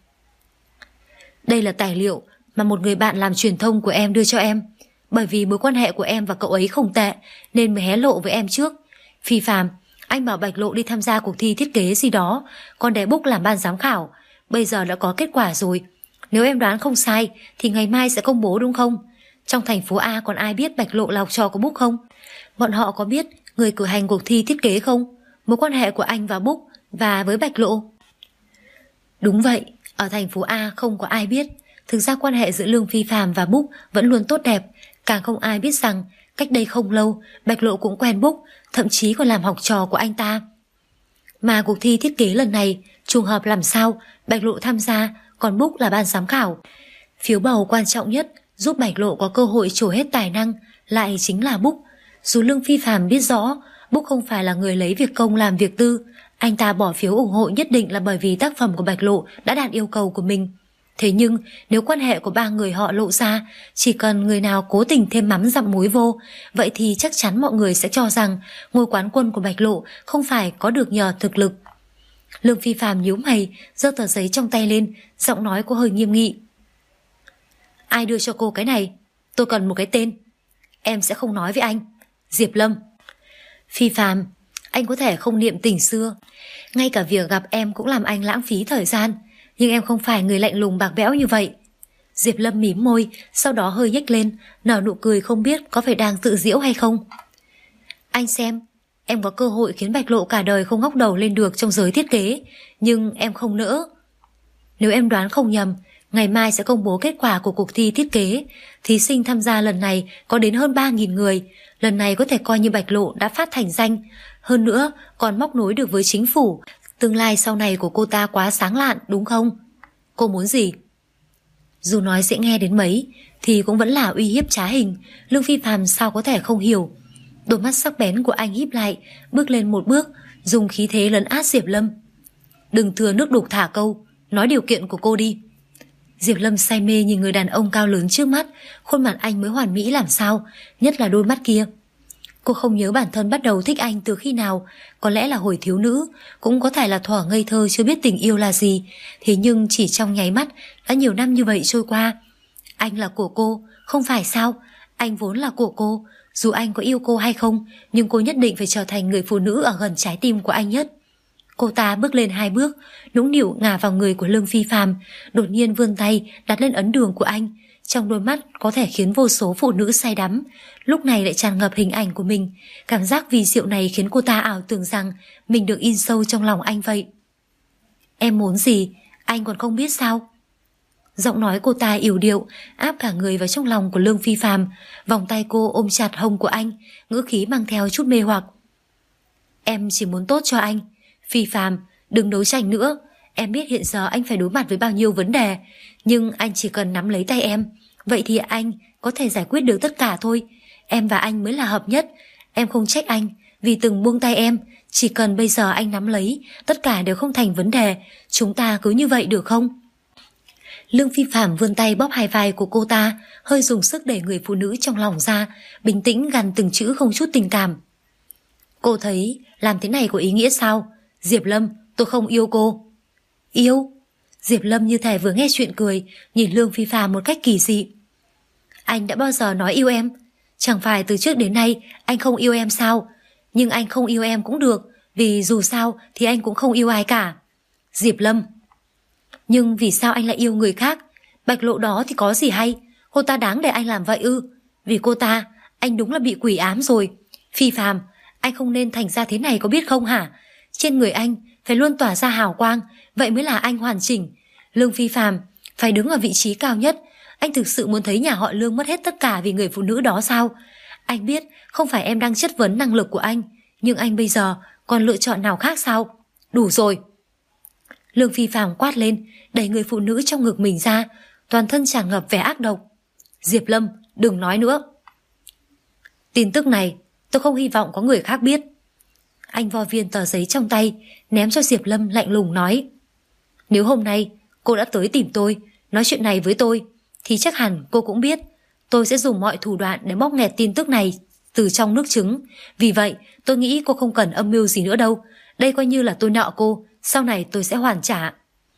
Đây là tài liệu mà một người bạn làm truyền thông của em đưa cho em. Bởi vì mối quan hệ của em và cậu ấy không tệ nên mới hé lộ với em trước. Phi Phàm, anh bảo Bạch Lộ đi tham gia cuộc thi thiết kế gì đó, còn để Book làm ban giám khảo. Bây giờ đã có kết quả rồi. Nếu em đoán không sai thì ngày mai sẽ công bố đúng không? Trong thành phố A còn ai biết Bạch Lộ là học trò của Book không? Bọn họ có biết người cử hành cuộc thi thiết kế không? Mối quan hệ của anh và Book và với Bạch Lộ? Đúng vậy, ở thành phố A không có ai biết. Thực ra quan hệ giữa Lương Phi Phàm và Book vẫn luôn tốt đẹp. Càng không ai biết rằng cách đây không lâu Bạch Lộ cũng quen Book, thậm chí còn làm học trò của anh ta. Mà cuộc thi thiết kế lần này trùng hợp làm sao Bạch Lộ tham gia, còn Book là ban giám khảo. Phiếu bầu quan trọng nhất giúp Bạch Lộ có cơ hội trổ hết tài năng lại chính là Book. Dù Lương Phi Phàm biết rõ Book không phải là người lấy việc công làm việc tư, anh ta bỏ phiếu ủng hộ nhất định là bởi vì tác phẩm của Bạch Lộ đã đạt yêu cầu của mình. Thế nhưng nếu quan hệ của ba người họ lộ ra, chỉ cần người nào cố tình thêm mắm dặm muối vô, vậy thì chắc chắn mọi người sẽ cho rằng ngôi quán quân của Bạch Lộ không phải có được nhờ thực lực. Lương Phi Phàm nhíu mày, giơ tờ giấy trong tay lên, giọng nói cô hơi nghiêm nghị. Ai đưa cho cô cái này? Tôi cần một cái tên. Em sẽ không nói với anh. Diệp Lâm. Phi Phàm, anh có thể không niệm tình xưa, ngay cả việc gặp em cũng làm anh lãng phí thời gian, nhưng em không phải người lạnh lùng bạc bẽo như vậy. Diệp Lâm mím môi, sau đó hơi nhếch lên, nở nụ cười không biết có phải đang tự giễu hay không. Anh xem, em có cơ hội khiến Bạch Lộ cả đời không ngóc đầu lên được trong giới thiết kế, nhưng em không nỡ. Nếu em đoán không nhầm, ngày mai sẽ công bố kết quả của cuộc thi thiết kế. Thí sinh tham gia lần này có đến hơn 3.000 người. Lần này có thể coi như Bạch Lộ đã phát thành danh. Hơn nữa còn móc nối được với chính phủ. Tương lai sau này của cô ta quá sáng lạn đúng không? Cô muốn gì? Dù nói dễ nghe đến mấy thì cũng vẫn là uy hiếp trá hình. Lương Phi Phàm sao có thể không hiểu. Đôi mắt sắc bén của anh híp lại, bước lên một bước, dùng khí thế lấn át Diệp Lâm. Đừng thừa nước đục thả câu, nói điều kiện của cô đi. Diệp Lâm say mê nhìn người đàn ông cao lớn trước mắt, khuôn mặt anh mới hoàn mỹ làm sao, nhất là đôi mắt kia. Cô không nhớ bản thân bắt đầu thích anh từ khi nào, có lẽ là hồi thiếu nữ, cũng có thể là thuở ngây thơ chưa biết tình yêu là gì. Thế nhưng chỉ trong nháy mắt, đã nhiều năm như vậy trôi qua. Anh là của cô, không phải sao? Anh vốn là của cô, dù anh có yêu cô hay không, nhưng cô nhất định phải trở thành người phụ nữ ở gần trái tim của anh nhất. Cô ta bước lên 2 bước, nũng nịu ngả vào người của Lương Phi Phàm, đột nhiên vươn tay đặt lên ấn đường của anh. Trong đôi mắt có thể khiến vô số phụ nữ say đắm, lúc này lại tràn ngập hình ảnh của mình. Cảm giác vì diệu này khiến cô ta ảo tưởng rằng mình được in sâu trong lòng anh vậy. Em muốn gì, anh còn không biết sao? Giọng nói cô ta yểu điệu, áp cả người vào trong lòng của Lương Phi Phàm. Vòng tay cô ôm chặt hông của anh, ngữ khí mang theo chút mê hoặc. Em chỉ muốn tốt cho anh. Phi Phàm, đừng đấu tranh nữa. Em biết hiện giờ anh phải đối mặt với bao nhiêu vấn đề, nhưng anh chỉ cần nắm lấy tay em, vậy thì anh có thể giải quyết được tất cả thôi. Em và anh mới là hợp nhất. Em không trách anh vì từng buông tay em. Chỉ cần bây giờ anh nắm lấy, tất cả đều không thành vấn đề. Chúng ta cứ như vậy được không? Lương Phi Phàm vươn tay bóp hai vai của cô ta, hơi dùng sức đẩy người phụ nữ trong lòng ra, bình tĩnh gằn từng chữ không chút tình cảm. Cô thấy làm thế này có ý nghĩa sao? Diệp Lâm, tôi không yêu cô. Yêu? Diệp Lâm như thể vừa nghe chuyện cười, nhìn Lương Phi Phàm một cách kỳ dị. Anh đã bao giờ nói yêu em? Chẳng phải từ trước đến nay anh không yêu em sao? Nhưng anh không yêu em cũng được, vì dù sao thì anh cũng không yêu ai cả. Diệp Lâm. Nhưng vì sao anh lại yêu người khác? Bạch Lộ đó thì có gì hay? Cô ta đáng để anh làm vậy ư? Vì cô ta, anh đúng là bị quỷ ám rồi. Phi Phàm, anh không nên thành ra thế này có biết không hả? Trên người anh phải luôn tỏa ra hào quang, vậy mới là anh hoàn chỉnh. Lương Phi Phàm phải đứng ở vị trí cao nhất. Anh thực sự muốn thấy nhà họ Lương mất hết tất cả vì người phụ nữ đó sao? Anh biết không phải em đang chất vấn năng lực của anh, nhưng anh bây giờ còn lựa chọn nào khác sao? Đủ rồi. Lương Phi Phạm quát lên, đẩy người phụ nữ trong ngực mình ra, toàn thân tràn ngập vẻ ác độc. Diệp Lâm, đừng nói nữa. Tin tức này tôi không hy vọng có người khác biết. Anh vo viên tờ giấy trong tay, ném cho Diệp Lâm, lạnh lùng nói: nếu hôm nay cô đã tới tìm tôi, nói chuyện này với tôi, thì chắc hẳn cô cũng biết tôi sẽ dùng mọi thủ đoạn để móc nghẹt tin tức này từ trong nước trứng. Vì vậy tôi nghĩ cô không cần âm mưu gì nữa đâu. Đây coi như là tôi nợ cô, sau này tôi sẽ hoàn trả.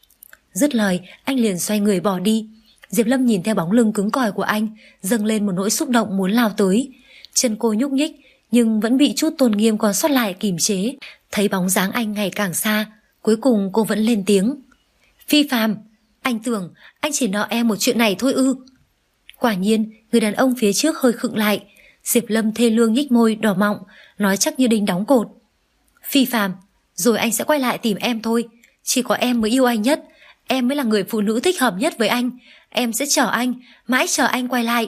Dứt lời, anh liền xoay người bỏ đi. Diệp Lâm nhìn theo bóng lưng cứng cỏi của anh, dâng lên một nỗi xúc động muốn lao tới. Chân cô nhúc nhích, nhưng vẫn bị chút tôn nghiêm còn sót lại kìm chế. Thấy bóng dáng anh ngày càng xa, cuối cùng cô vẫn lên tiếng: Phi Phạm, anh tưởng anh chỉ nợ em một chuyện này thôi ư? Quả nhiên, người đàn ông phía trước hơi khựng lại. Diệp Lâm thê lương nhích môi đỏ mọng, nói chắc như đinh đóng cột: Phi Phạm, rồi anh sẽ quay lại tìm em thôi. Chỉ có em mới yêu anh nhất, em mới là người phụ nữ thích hợp nhất với anh. Em sẽ chờ anh, mãi chờ anh quay lại.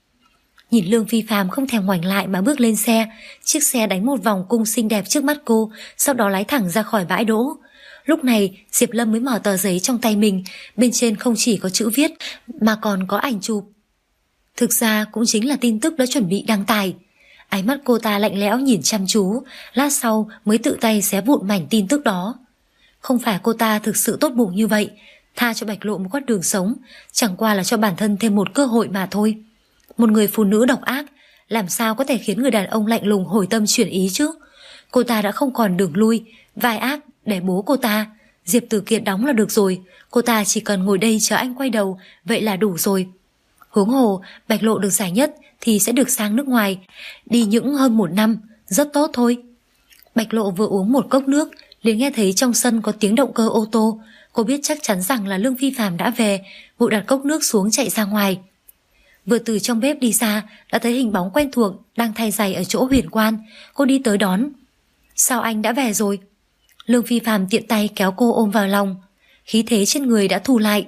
Nhìn Lương Phi Phạm không thèm ngoảnh lại mà bước lên xe. Chiếc xe đánh một vòng cung xinh đẹp trước mắt cô, sau đó lái thẳng ra khỏi bãi đỗ. Lúc này Diệp Lâm mới mở tờ giấy trong tay mình. Bên trên không chỉ có chữ viết mà còn có ảnh chụp. Thực ra cũng chính là tin tức đã chuẩn bị đăng tải. Ánh mắt cô ta lạnh lẽo nhìn chăm chú, lát sau mới tự tay xé vụn mảnh tin tức đó. Không phải cô ta thực sự tốt bụng như vậy, tha cho Bạch Lộ một con đường sống, chẳng qua là cho bản thân thêm một cơ hội mà thôi. Một người phụ nữ độc ác làm sao có thể khiến người đàn ông lạnh lùng hồi tâm chuyển ý chứ? Cô ta đã không còn đường lui, vai ác để bố cô ta, Diệp Tử Kiệt đóng là được rồi. Cô ta chỉ cần ngồi đây chờ anh quay đầu, vậy là đủ rồi. Huống hồ Bạch Lộ được giải nhất thì sẽ được sang nước ngoài, đi những hơn 1 năm, rất tốt thôi. Bạch Lộ vừa uống một cốc nước, liền nghe thấy trong sân có tiếng động cơ ô tô. Cô biết chắc chắn rằng là Lương Phi Phạm đã về, vội đặt cốc nước xuống chạy ra ngoài. Vừa từ trong bếp đi ra, đã thấy hình bóng quen thuộc đang thay giày ở chỗ Huyền Quan. Cô đi tới đón. Sao anh đã về rồi? Lương Phi Phạm tiện tay kéo cô ôm vào lòng. Khí thế trên người đã thu lại.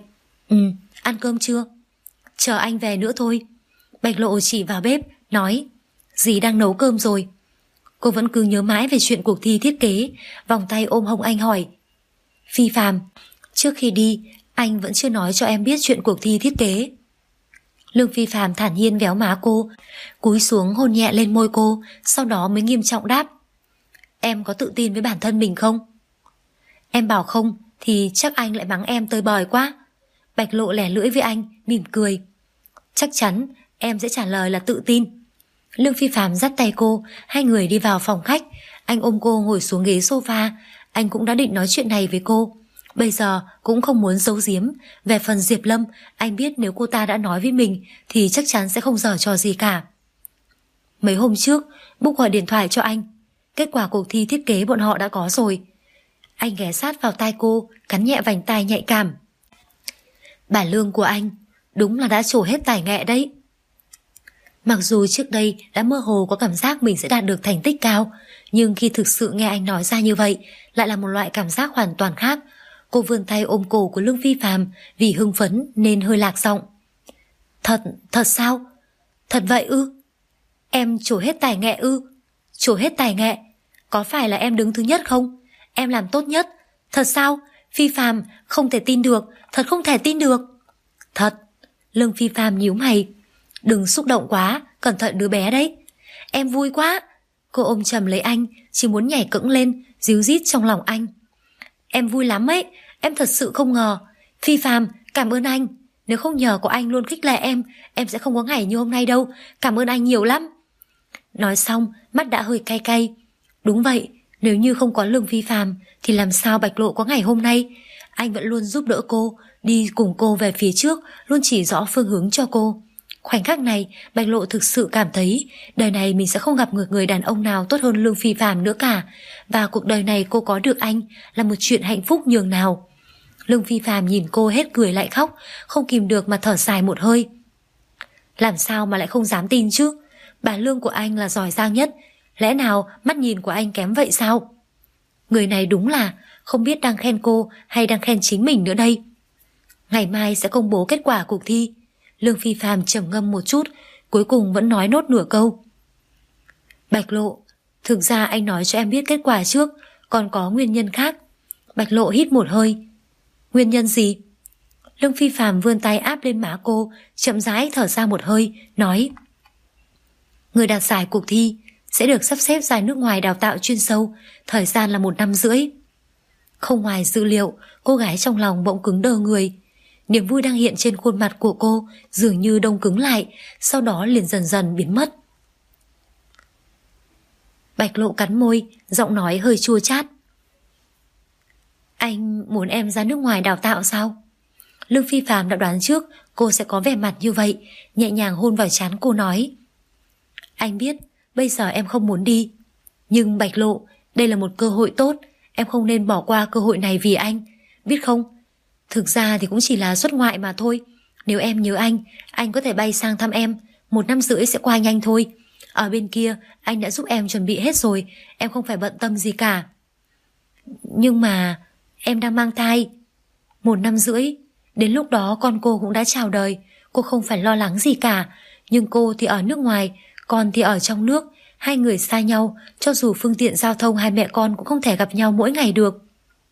Ăn cơm chưa? Chờ anh về nữa thôi. Bạch Lộ chỉ vào bếp, nói: dì đang nấu cơm rồi. Cô vẫn cứ nhớ mãi về chuyện cuộc thi thiết kế, vòng tay ôm hông anh hỏi: Phi Phạm, trước khi đi anh vẫn chưa nói cho em biết chuyện cuộc thi thiết kế. Lương Phi Phạm thản nhiên véo má cô, cúi xuống hôn nhẹ lên môi cô, sau đó mới nghiêm trọng đáp: em có tự tin với bản thân mình không? Em bảo không thì chắc anh lại mắng em tơi bời quá. Bạch Lộ lẻ lưỡi với anh, mỉm cười: chắc chắn em sẽ trả lời là tự tin. Lương Phi Phạm dắt tay cô, hai người đi vào phòng khách. Anh ôm cô ngồi xuống ghế sofa. Anh cũng đã định nói chuyện này với cô, bây giờ cũng không muốn giấu giếm. Về phần Diệp Lâm, anh biết nếu cô ta đã nói với mình thì chắc chắn sẽ không giở trò gì cả. Mấy hôm trước Búc gọi điện thoại cho anh, kết quả cuộc thi thiết kế bọn họ đã có rồi. Anh ghé sát vào tai cô, cắn nhẹ vành tai nhạy cảm. Bà Lương của anh đúng là đã trổ hết tài nghệ đấy. Mặc dù trước đây đã mơ hồ có cảm giác mình sẽ đạt được thành tích cao, nhưng khi thực sự nghe anh nói ra như vậy, lại là một loại cảm giác hoàn toàn khác. Cô vươn tay ôm cổ của Lương Phi Phạm, vì hưng phấn nên hơi lạc giọng. Thật sao? Thật vậy ư? Em trổ hết tài nghệ ư? Trổ hết tài nghệ? Có phải là em đứng thứ nhất không? Em làm tốt nhất? Thật sao? Phi Phạm, không thể tin được, thật không thể tin được. Thật. Lương Phi Phạm nhíu mày. Đừng xúc động quá, cẩn thận đứa bé đấy. Em vui quá. Cô ôm chầm lấy anh, chỉ muốn nhảy cẫng lên, ríu rít trong lòng anh. Em vui lắm ấy, em thật sự không ngờ. Phi Phạm, cảm ơn anh. Nếu không nhờ có anh luôn khích lệ em sẽ không có ngày như hôm nay đâu. Cảm ơn anh nhiều lắm. Nói xong, mắt đã hơi cay cay. Đúng vậy, nếu như không có Lương Phi Phạm thì làm sao Bạch Lộ có ngày hôm nay. Anh vẫn luôn giúp đỡ cô, đi cùng cô về phía trước, luôn chỉ rõ phương hướng cho cô. Khoảnh khắc này, Bạch Lộ thực sự cảm thấy đời này mình sẽ không gặp được người đàn ông nào tốt hơn Lương Phi Phạm nữa cả. Và cuộc đời này cô có được anh là một chuyện hạnh phúc nhường nào. Lương Phi Phạm nhìn cô hết cười lại khóc, không kìm được mà thở dài một hơi. Làm sao mà lại không dám tin chứ? Bà Lương của anh là giỏi giang nhất, lẽ nào mắt nhìn của anh kém vậy sao? Người này đúng là không biết đang khen cô hay đang khen chính mình nữa đây. Ngày mai sẽ công bố kết quả cuộc thi. Lương Phi Phàm trầm ngâm một chút, cuối cùng vẫn nói nốt nửa câu. Bạch Lộ, thực ra anh nói cho em biết kết quả trước, còn có nguyên nhân khác. Bạch Lộ hít một hơi. Nguyên nhân gì? Lương Phi Phàm vươn tay áp lên má cô, chậm rãi thở ra một hơi, nói: Người đạt giải cuộc thi sẽ được sắp xếp ra nước ngoài đào tạo chuyên sâu, thời gian là 1 năm rưỡi. Không ngoài dữ liệu, cô gái trong lòng bỗng cứng đờ người. Niềm vui đang hiện trên khuôn mặt của cô dường như đông cứng lại, sau đó liền dần dần biến mất. Bạch Lộ cắn môi, giọng nói hơi chua chát. Anh muốn em ra nước ngoài đào tạo sao? Lương Phi Phàm đã đoán trước cô sẽ có vẻ mặt như vậy, nhẹ nhàng hôn vào trán cô nói: Anh biết bây giờ em không muốn đi, nhưng Bạch Lộ, đây là một cơ hội tốt, em không nên bỏ qua cơ hội này vì anh, biết không? Thực ra thì cũng chỉ là xuất ngoại mà thôi. Nếu em nhớ anh có thể bay sang thăm em, 1 năm rưỡi sẽ qua nhanh thôi. Ở bên kia anh đã giúp em chuẩn bị hết rồi, em không phải bận tâm gì cả. Nhưng mà em đang mang thai. 1 năm rưỡi, đến lúc đó con cô cũng đã chào đời, cô không phải lo lắng gì cả. Nhưng cô thì ở nước ngoài, con thì ở trong nước, hai người xa nhau, cho dù phương tiện giao thông hai mẹ con cũng không thể gặp nhau mỗi ngày được.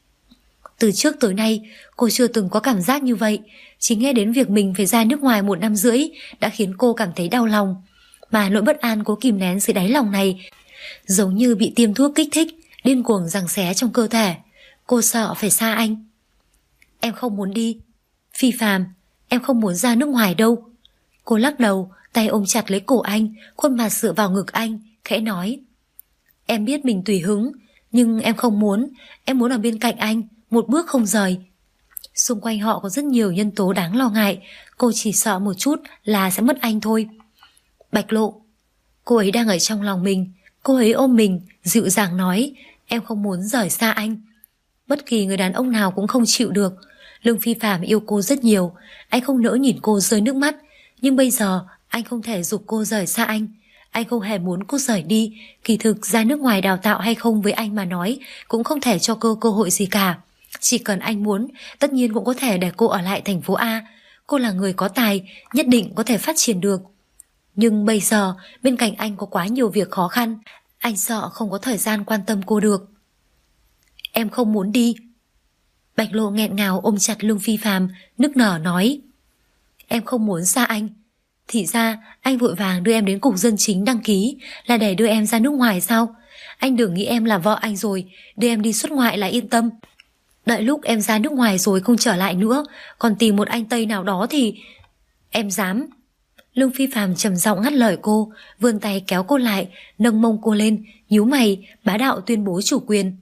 Từ trước tới nay cô chưa từng có cảm giác như vậy. Chỉ nghe đến việc mình phải ra nước ngoài 1 năm rưỡi đã khiến cô cảm thấy đau lòng. Mà nỗi bất an cố kìm nén dưới đáy lòng này giống như bị tiêm thuốc kích thích, điên cuồng giằng xé trong cơ thể. Cô sợ phải xa anh. Em không muốn đi Phi Phàm, em không muốn ra nước ngoài đâu. Cô lắc đầu, tay ôm chặt lấy cổ anh, khuôn mặt dựa vào ngực anh, khẽ nói: Em biết mình tùy hứng, nhưng em không muốn. Em muốn ở bên cạnh anh, một bước không rời. Xung quanh họ có rất nhiều nhân tố đáng lo ngại, cô chỉ sợ một chút là sẽ mất anh thôi. Bạch Lộ, cô ấy đang ở trong lòng mình. Cô ấy ôm mình, dịu dàng nói: Em không muốn rời xa anh. Bất kỳ người đàn ông nào cũng không chịu được. Lương Phi Phàm yêu cô rất nhiều, anh không nỡ nhìn cô rơi nước mắt. Nhưng bây giờ anh không thể giục cô rời xa anh. Anh không hề muốn cô rời đi. Kỳ thực ra nước ngoài đào tạo hay không với anh mà nói cũng không thể cho cô cơ hội gì cả. Chỉ cần anh muốn, tất nhiên cũng có thể để cô ở lại thành phố A. Cô là người có tài, nhất định có thể phát triển được. Nhưng bây giờ bên cạnh anh có quá nhiều việc khó khăn, anh sợ không có thời gian quan tâm cô được. Em không muốn đi. Bạch Lộ nghẹn ngào ôm chặt Lương Phi Phàm, nức nở nói: Em không muốn xa anh. Thì ra anh vội vàng đưa em đến cục dân chính đăng ký là để đưa em ra nước ngoài sao? Anh đừng nghĩ em là vợ anh rồi, đưa em đi xuất ngoại là yên tâm. Đợi lúc em ra nước ngoài rồi không trở lại nữa, còn tìm một anh Tây nào đó thì... Em dám? Lương Phi Phàm trầm giọng ngắt lời cô, vươn tay kéo cô lại, nâng mông cô lên, nhíu mày, bá đạo tuyên bố chủ quyền.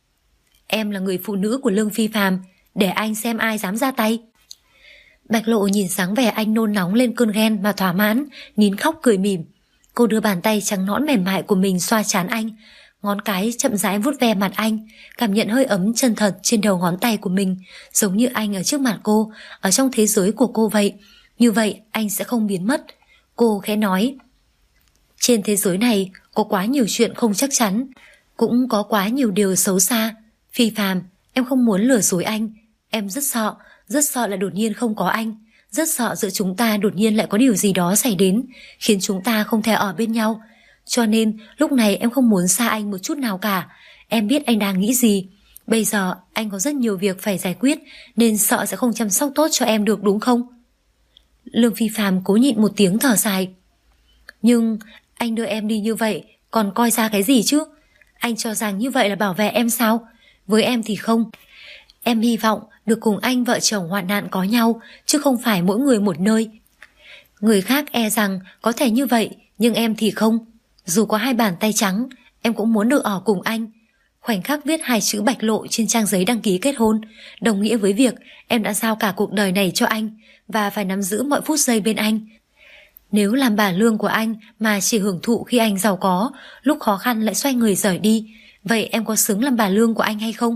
Em là người phụ nữ của Lương Phi Phàm, để anh xem ai dám ra tay. Bạch Lộ nhìn dáng vẻ anh nôn nóng lên cơn ghen mà thỏa mãn, nín khóc cười mỉm. Cô đưa bàn tay trắng nõn mềm mại của mình xoa trán anh, ngón cái chậm rãi vuốt ve mặt anh, cảm nhận hơi ấm chân thật trên đầu ngón tay của mình, giống như anh ở trước mặt cô, ở trong thế giới của cô vậy. Như vậy anh sẽ không biến mất. Cô khẽ nói: Trên thế giới này có quá nhiều chuyện không chắc chắn, cũng có quá nhiều điều xấu xa. Phi Phàm, em không muốn lừa dối anh. Em rất sợ là đột nhiên không có anh. Rất sợ giữa chúng ta đột nhiên lại có điều gì đó xảy đến, khiến chúng ta không thể ở bên nhau. Cho nên lúc này em không muốn xa anh một chút nào cả. Em biết anh đang nghĩ gì. Bây giờ anh có rất nhiều việc phải giải quyết, nên sợ sẽ không chăm sóc tốt cho em được, đúng không? Lương Phi Phàm cố nhịn một tiếng thở dài. Nhưng anh đưa em đi như vậy còn coi ra cái gì chứ? Anh cho rằng như vậy là bảo vệ em sao? Với em thì không. Em hy vọng được cùng anh vợ chồng hoạn nạn có nhau, chứ không phải mỗi người một nơi. Người khác e rằng có thể như vậy, nhưng em thì không. Dù có 2 bàn tay trắng, em cũng muốn được ở cùng anh. Khoảnh khắc viết 2 chữ Bạch Lộ trên trang giấy đăng ký kết hôn đồng nghĩa với việc em đã giao cả cuộc đời này cho anh và phải nắm giữ mọi phút giây bên anh. Nếu làm bà Lương của anh mà chỉ hưởng thụ khi anh giàu có, lúc khó khăn lại xoay người rời đi, vậy em có xứng làm bà Lương của anh hay không?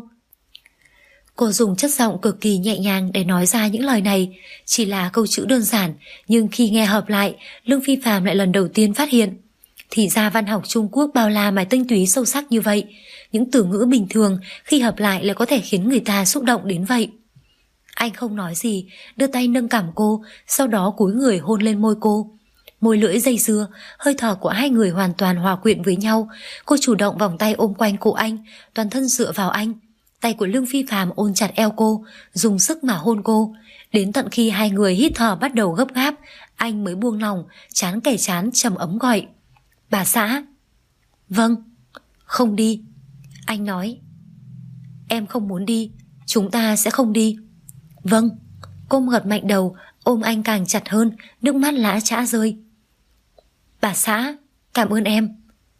Cô dùng chất giọng cực kỳ nhẹ nhàng để nói ra những lời này. Chỉ là câu chữ đơn giản, nhưng khi nghe hợp lại, Lương Phi Phàm lại lần đầu tiên phát hiện thì ra văn học Trung Quốc bao la mà tinh túy sâu sắc như vậy. Những từ ngữ bình thường khi hợp lại lại có thể khiến người ta xúc động đến vậy. Anh không nói gì, đưa tay nâng cằm cô, sau đó cúi người hôn lên môi cô. Môi lưỡi dây dưa, hơi thở của hai người hoàn toàn hòa quyện với nhau. Cô chủ động vòng tay ôm quanh cổ anh, toàn thân dựa vào anh. Tay của Lương Phi Phàm ôm chặt eo cô, dùng sức mà hôn cô. Đến tận khi hai người hít thở bắt đầu gấp gáp, anh mới buông lòng, trán kề trán trầm ấm gọi: "Bà xã." "Vâng." "Không đi." Anh nói. "Em không muốn đi, chúng ta sẽ không đi." "Vâng." Cô gật mạnh đầu, ôm anh càng chặt hơn, nước mắt lã chã rơi. "Bà xã, cảm ơn em.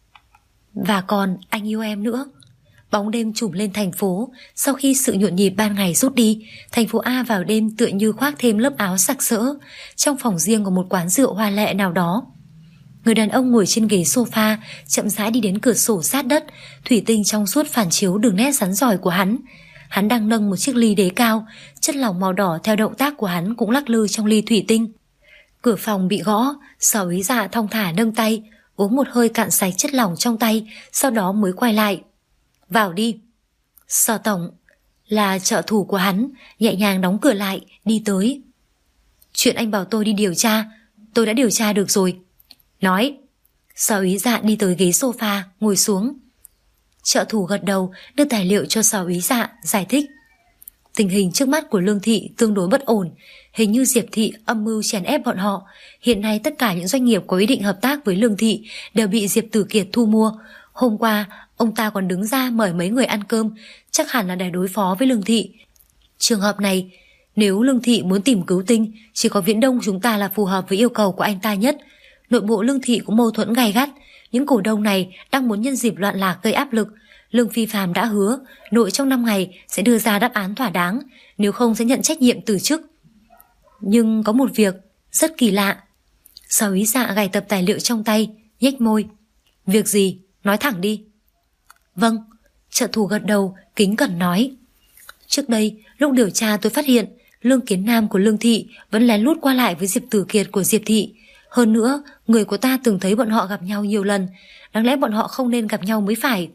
Và còn anh yêu em nữa." Bóng đêm trùm lên thành phố. Sau khi sự nhộn nhịp ban ngày rút đi, thành phố A vào đêm tựa như khoác thêm lớp áo sặc sỡ. Trong phòng riêng của một quán rượu hoa lệ nào đó, người đàn ông ngồi trên ghế sofa, chậm rãi đi đến cửa sổ sát đất. Thủy tinh trong suốt phản chiếu đường nét rắn rỏi của hắn. Hắn đang nâng một chiếc ly đế cao, chất lỏng màu đỏ theo động tác của hắn cũng lắc lư trong ly thủy tinh. Cửa phòng bị gõ, Sở Úy Dạ thong thả nâng tay, uống một hơi cạn sạch chất lỏng trong tay, sau đó mới quay lại. "Vào đi." Sở tổng là trợ thủ của hắn, nhẹ nhàng đóng cửa lại, đi tới. "Chuyện anh bảo tôi đi điều tra, tôi đã điều tra được rồi." Nói. Sở Úy Dạ đi tới ghế sofa, ngồi xuống. Trợ thủ gật đầu, đưa tài liệu cho Sở Úy Dạ, giải thích. Tình hình trước mắt của Lương Thị tương đối bất ổn, hình như Diệp Thị âm mưu chèn ép bọn họ. Hiện nay tất cả những doanh nghiệp có ý định hợp tác với Lương Thị đều bị Diệp Tử Kiệt thu mua. Hôm qua, ông ta còn đứng ra mời mấy người ăn cơm, chắc hẳn là để đối phó với Lương Thị. Trường hợp này, nếu Lương Thị muốn tìm cứu tinh, chỉ có Viễn Đông chúng ta là phù hợp với yêu cầu của anh ta nhất. Nội bộ Lương Thị cũng mâu thuẫn gay gắt, những cổ đông này đang muốn nhân dịp loạn lạc gây áp lực. Lương Phi Phàm đã hứa nội trong 5 ngày sẽ đưa ra đáp án thỏa đáng, nếu không sẽ nhận trách nhiệm từ chức. Nhưng có một việc rất kỳ lạ. Sở Úy Dạ gài tập tài liệu trong tay, nhếch môi. "Việc gì? Nói thẳng đi." "Vâng." Trợ thủ gật đầu, kính cẩn nói. "Trước đây, lúc điều tra tôi phát hiện Lương Kiến Nam của Lương Thị vẫn lén lút qua lại với Diệp Tử Kiệt của Diệp Thị. Hơn nữa, người của ta từng thấy bọn họ gặp nhau nhiều lần, đáng lẽ bọn họ không nên gặp nhau mới phải."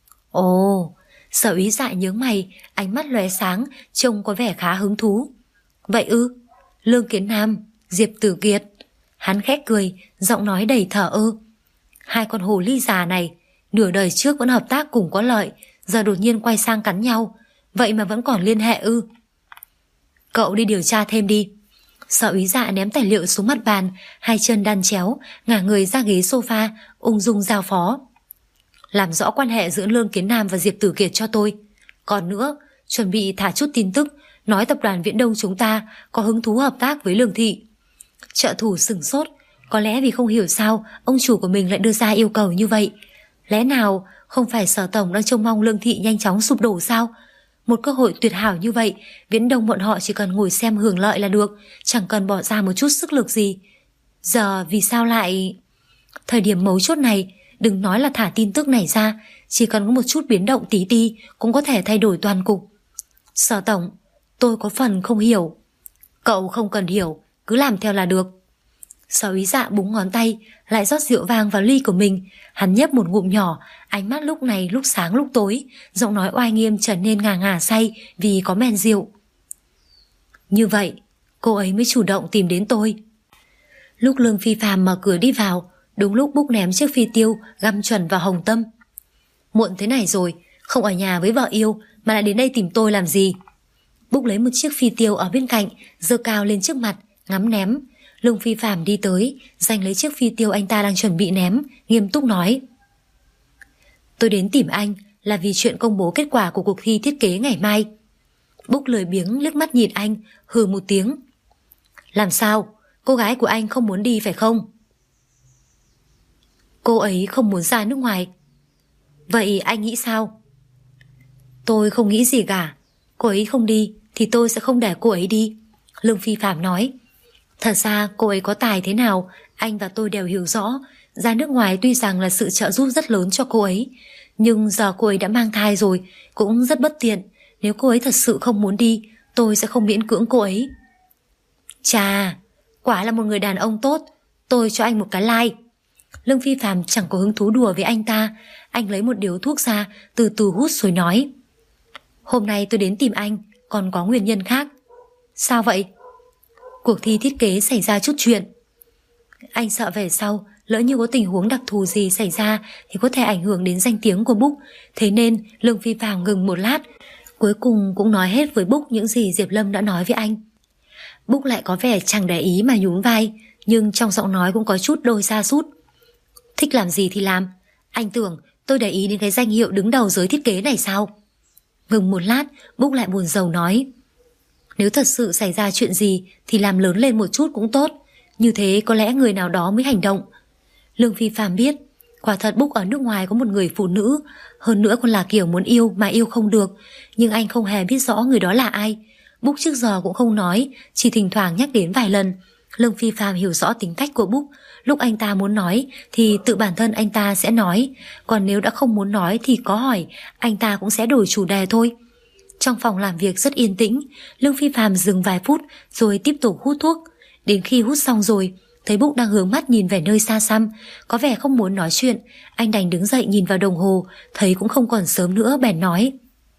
Ồ. Sở Úy Dạ nhướng mày, ánh mắt lóe sáng, trông có vẻ khá hứng thú. "Vậy ư? Lương Kiến Nam, Diệp Tử Kiệt." Hắn khẽ cười, giọng nói đầy thờ ơ. "Hai con hồ ly già này, nửa đời trước vẫn hợp tác cùng có lợi, giờ đột nhiên quay sang cắn nhau, vậy mà vẫn còn liên hệ ư?" "Cậu đi điều tra thêm đi." Sở Úy Dạ ném tài liệu xuống mặt bàn, hai chân đan chéo, ngả người ra ghế sofa, ung dung giao phó. "Làm rõ quan hệ giữa Lương Kiến Nam và Diệp Tử Kiệt cho tôi. Còn nữa, chuẩn bị thả chút tin tức, nói tập đoàn Viễn Đông chúng ta có hứng thú hợp tác với Lương Thị." Trợ thủ sửng sốt, có lẽ vì không hiểu sao ông chủ của mình lại đưa ra yêu cầu như vậy. Lẽ nào không phải Sở tổng đang trông mong Lương Thị nhanh chóng sụp đổ sao? Một cơ hội tuyệt hảo như vậy, Viễn Đông bọn họ chỉ cần ngồi xem hưởng lợi là được, chẳng cần bỏ ra một chút sức lực gì. Giờ vì sao lại... Thời điểm mấu chốt này, đừng nói là thả tin tức này ra, chỉ cần có một chút biến động tí ti cũng có thể thay đổi toàn cục. "Sở tổng, tôi có phần không hiểu." "Cậu không cần hiểu, cứ làm theo là được." Sở Úy Dạ búng ngón tay, lại rót rượu vang vào ly của mình. Hắn nhấp một ngụm nhỏ, ánh mắt lúc này lúc sáng lúc tối, giọng nói oai nghiêm trở nên ngà ngà say vì có men rượu. "Như vậy, cô ấy mới chủ động tìm đến tôi." Lúc Lương Phi Phàm mở cửa đi vào, đúng lúc Búc ném chiếc phi tiêu găm chuẩn vào hồng tâm. "Muộn thế này rồi, không ở nhà với vợ yêu mà lại đến đây tìm tôi làm gì?" Búc lấy một chiếc phi tiêu ở bên cạnh, giơ cao lên trước mặt, ngắm ném. Lương Phi Phàm đi tới, giành lấy chiếc phi tiêu anh ta đang chuẩn bị ném, nghiêm túc nói. "Tôi đến tìm anh là vì chuyện công bố kết quả của cuộc thi thiết kế ngày mai." Búc lười biếng liếc mắt nhìn anh, hừ một tiếng. "Làm sao? Cô gái của anh không muốn đi phải không?" "Cô ấy không muốn ra nước ngoài." "Vậy anh nghĩ sao?" "Tôi không nghĩ gì cả. Cô ấy không đi thì tôi sẽ không để cô ấy đi." Lương Phi Phàm nói. "Thật ra cô ấy có tài thế nào, anh và tôi đều hiểu rõ. Ra nước ngoài tuy rằng là sự trợ giúp rất lớn cho cô ấy, nhưng giờ cô ấy đã mang thai rồi, cũng rất bất tiện. Nếu cô ấy thật sự không muốn đi, tôi sẽ không miễn cưỡng cô ấy." "Chà, quả là một người đàn ông tốt, tôi cho anh một cái like." Lương Phi Phàm chẳng có hứng thú đùa với anh ta. Anh lấy một điếu thuốc ra, từ từ hút rồi nói. "Hôm nay tôi đến tìm anh còn có nguyên nhân khác." Sao vậy? Cuộc thi thiết kế xảy ra chút chuyện. Anh sợ về sau lỡ như có tình huống đặc thù gì xảy ra thì có thể ảnh hưởng đến danh tiếng của Book. Thế nên Lương Phi Phạm ngừng một lát, cuối cùng cũng nói hết với Book những gì Diệp Lâm đã nói với anh. Book lại có vẻ chẳng để ý mà nhún vai, nhưng trong giọng nói cũng có chút đôi sa sút. Thích làm gì thì làm. Anh tưởng tôi để ý đến cái danh hiệu đứng đầu giới thiết kế này sao? Ngừng một lát, Book lại buồn rầu nói, nếu thật sự xảy ra chuyện gì thì làm lớn lên một chút cũng tốt. Như thế có lẽ người nào đó mới hành động. Lương Phi Phạm biết, quả thật Book ở nước ngoài có một người phụ nữ, hơn nữa còn là kiểu muốn yêu mà yêu không được. Nhưng anh không hề biết rõ người đó là ai. Book trước giờ cũng không nói, chỉ thỉnh thoảng nhắc đến vài lần. Lương Phi Phạm hiểu rõ tính cách của Book. Lúc anh ta muốn nói thì tự bản thân anh ta sẽ nói, còn nếu đã không muốn nói thì có hỏi, anh ta cũng sẽ đổi chủ đề thôi. Trong phòng làm việc rất yên tĩnh, Lương Phi Phạm dừng vài phút rồi tiếp tục hút thuốc. Đến khi hút xong rồi, thấy Book đang hướng mắt nhìn về nơi xa xăm, có vẻ không muốn nói chuyện. Anh đành đứng dậy nhìn vào đồng hồ, thấy cũng không còn sớm nữa, bèn nói,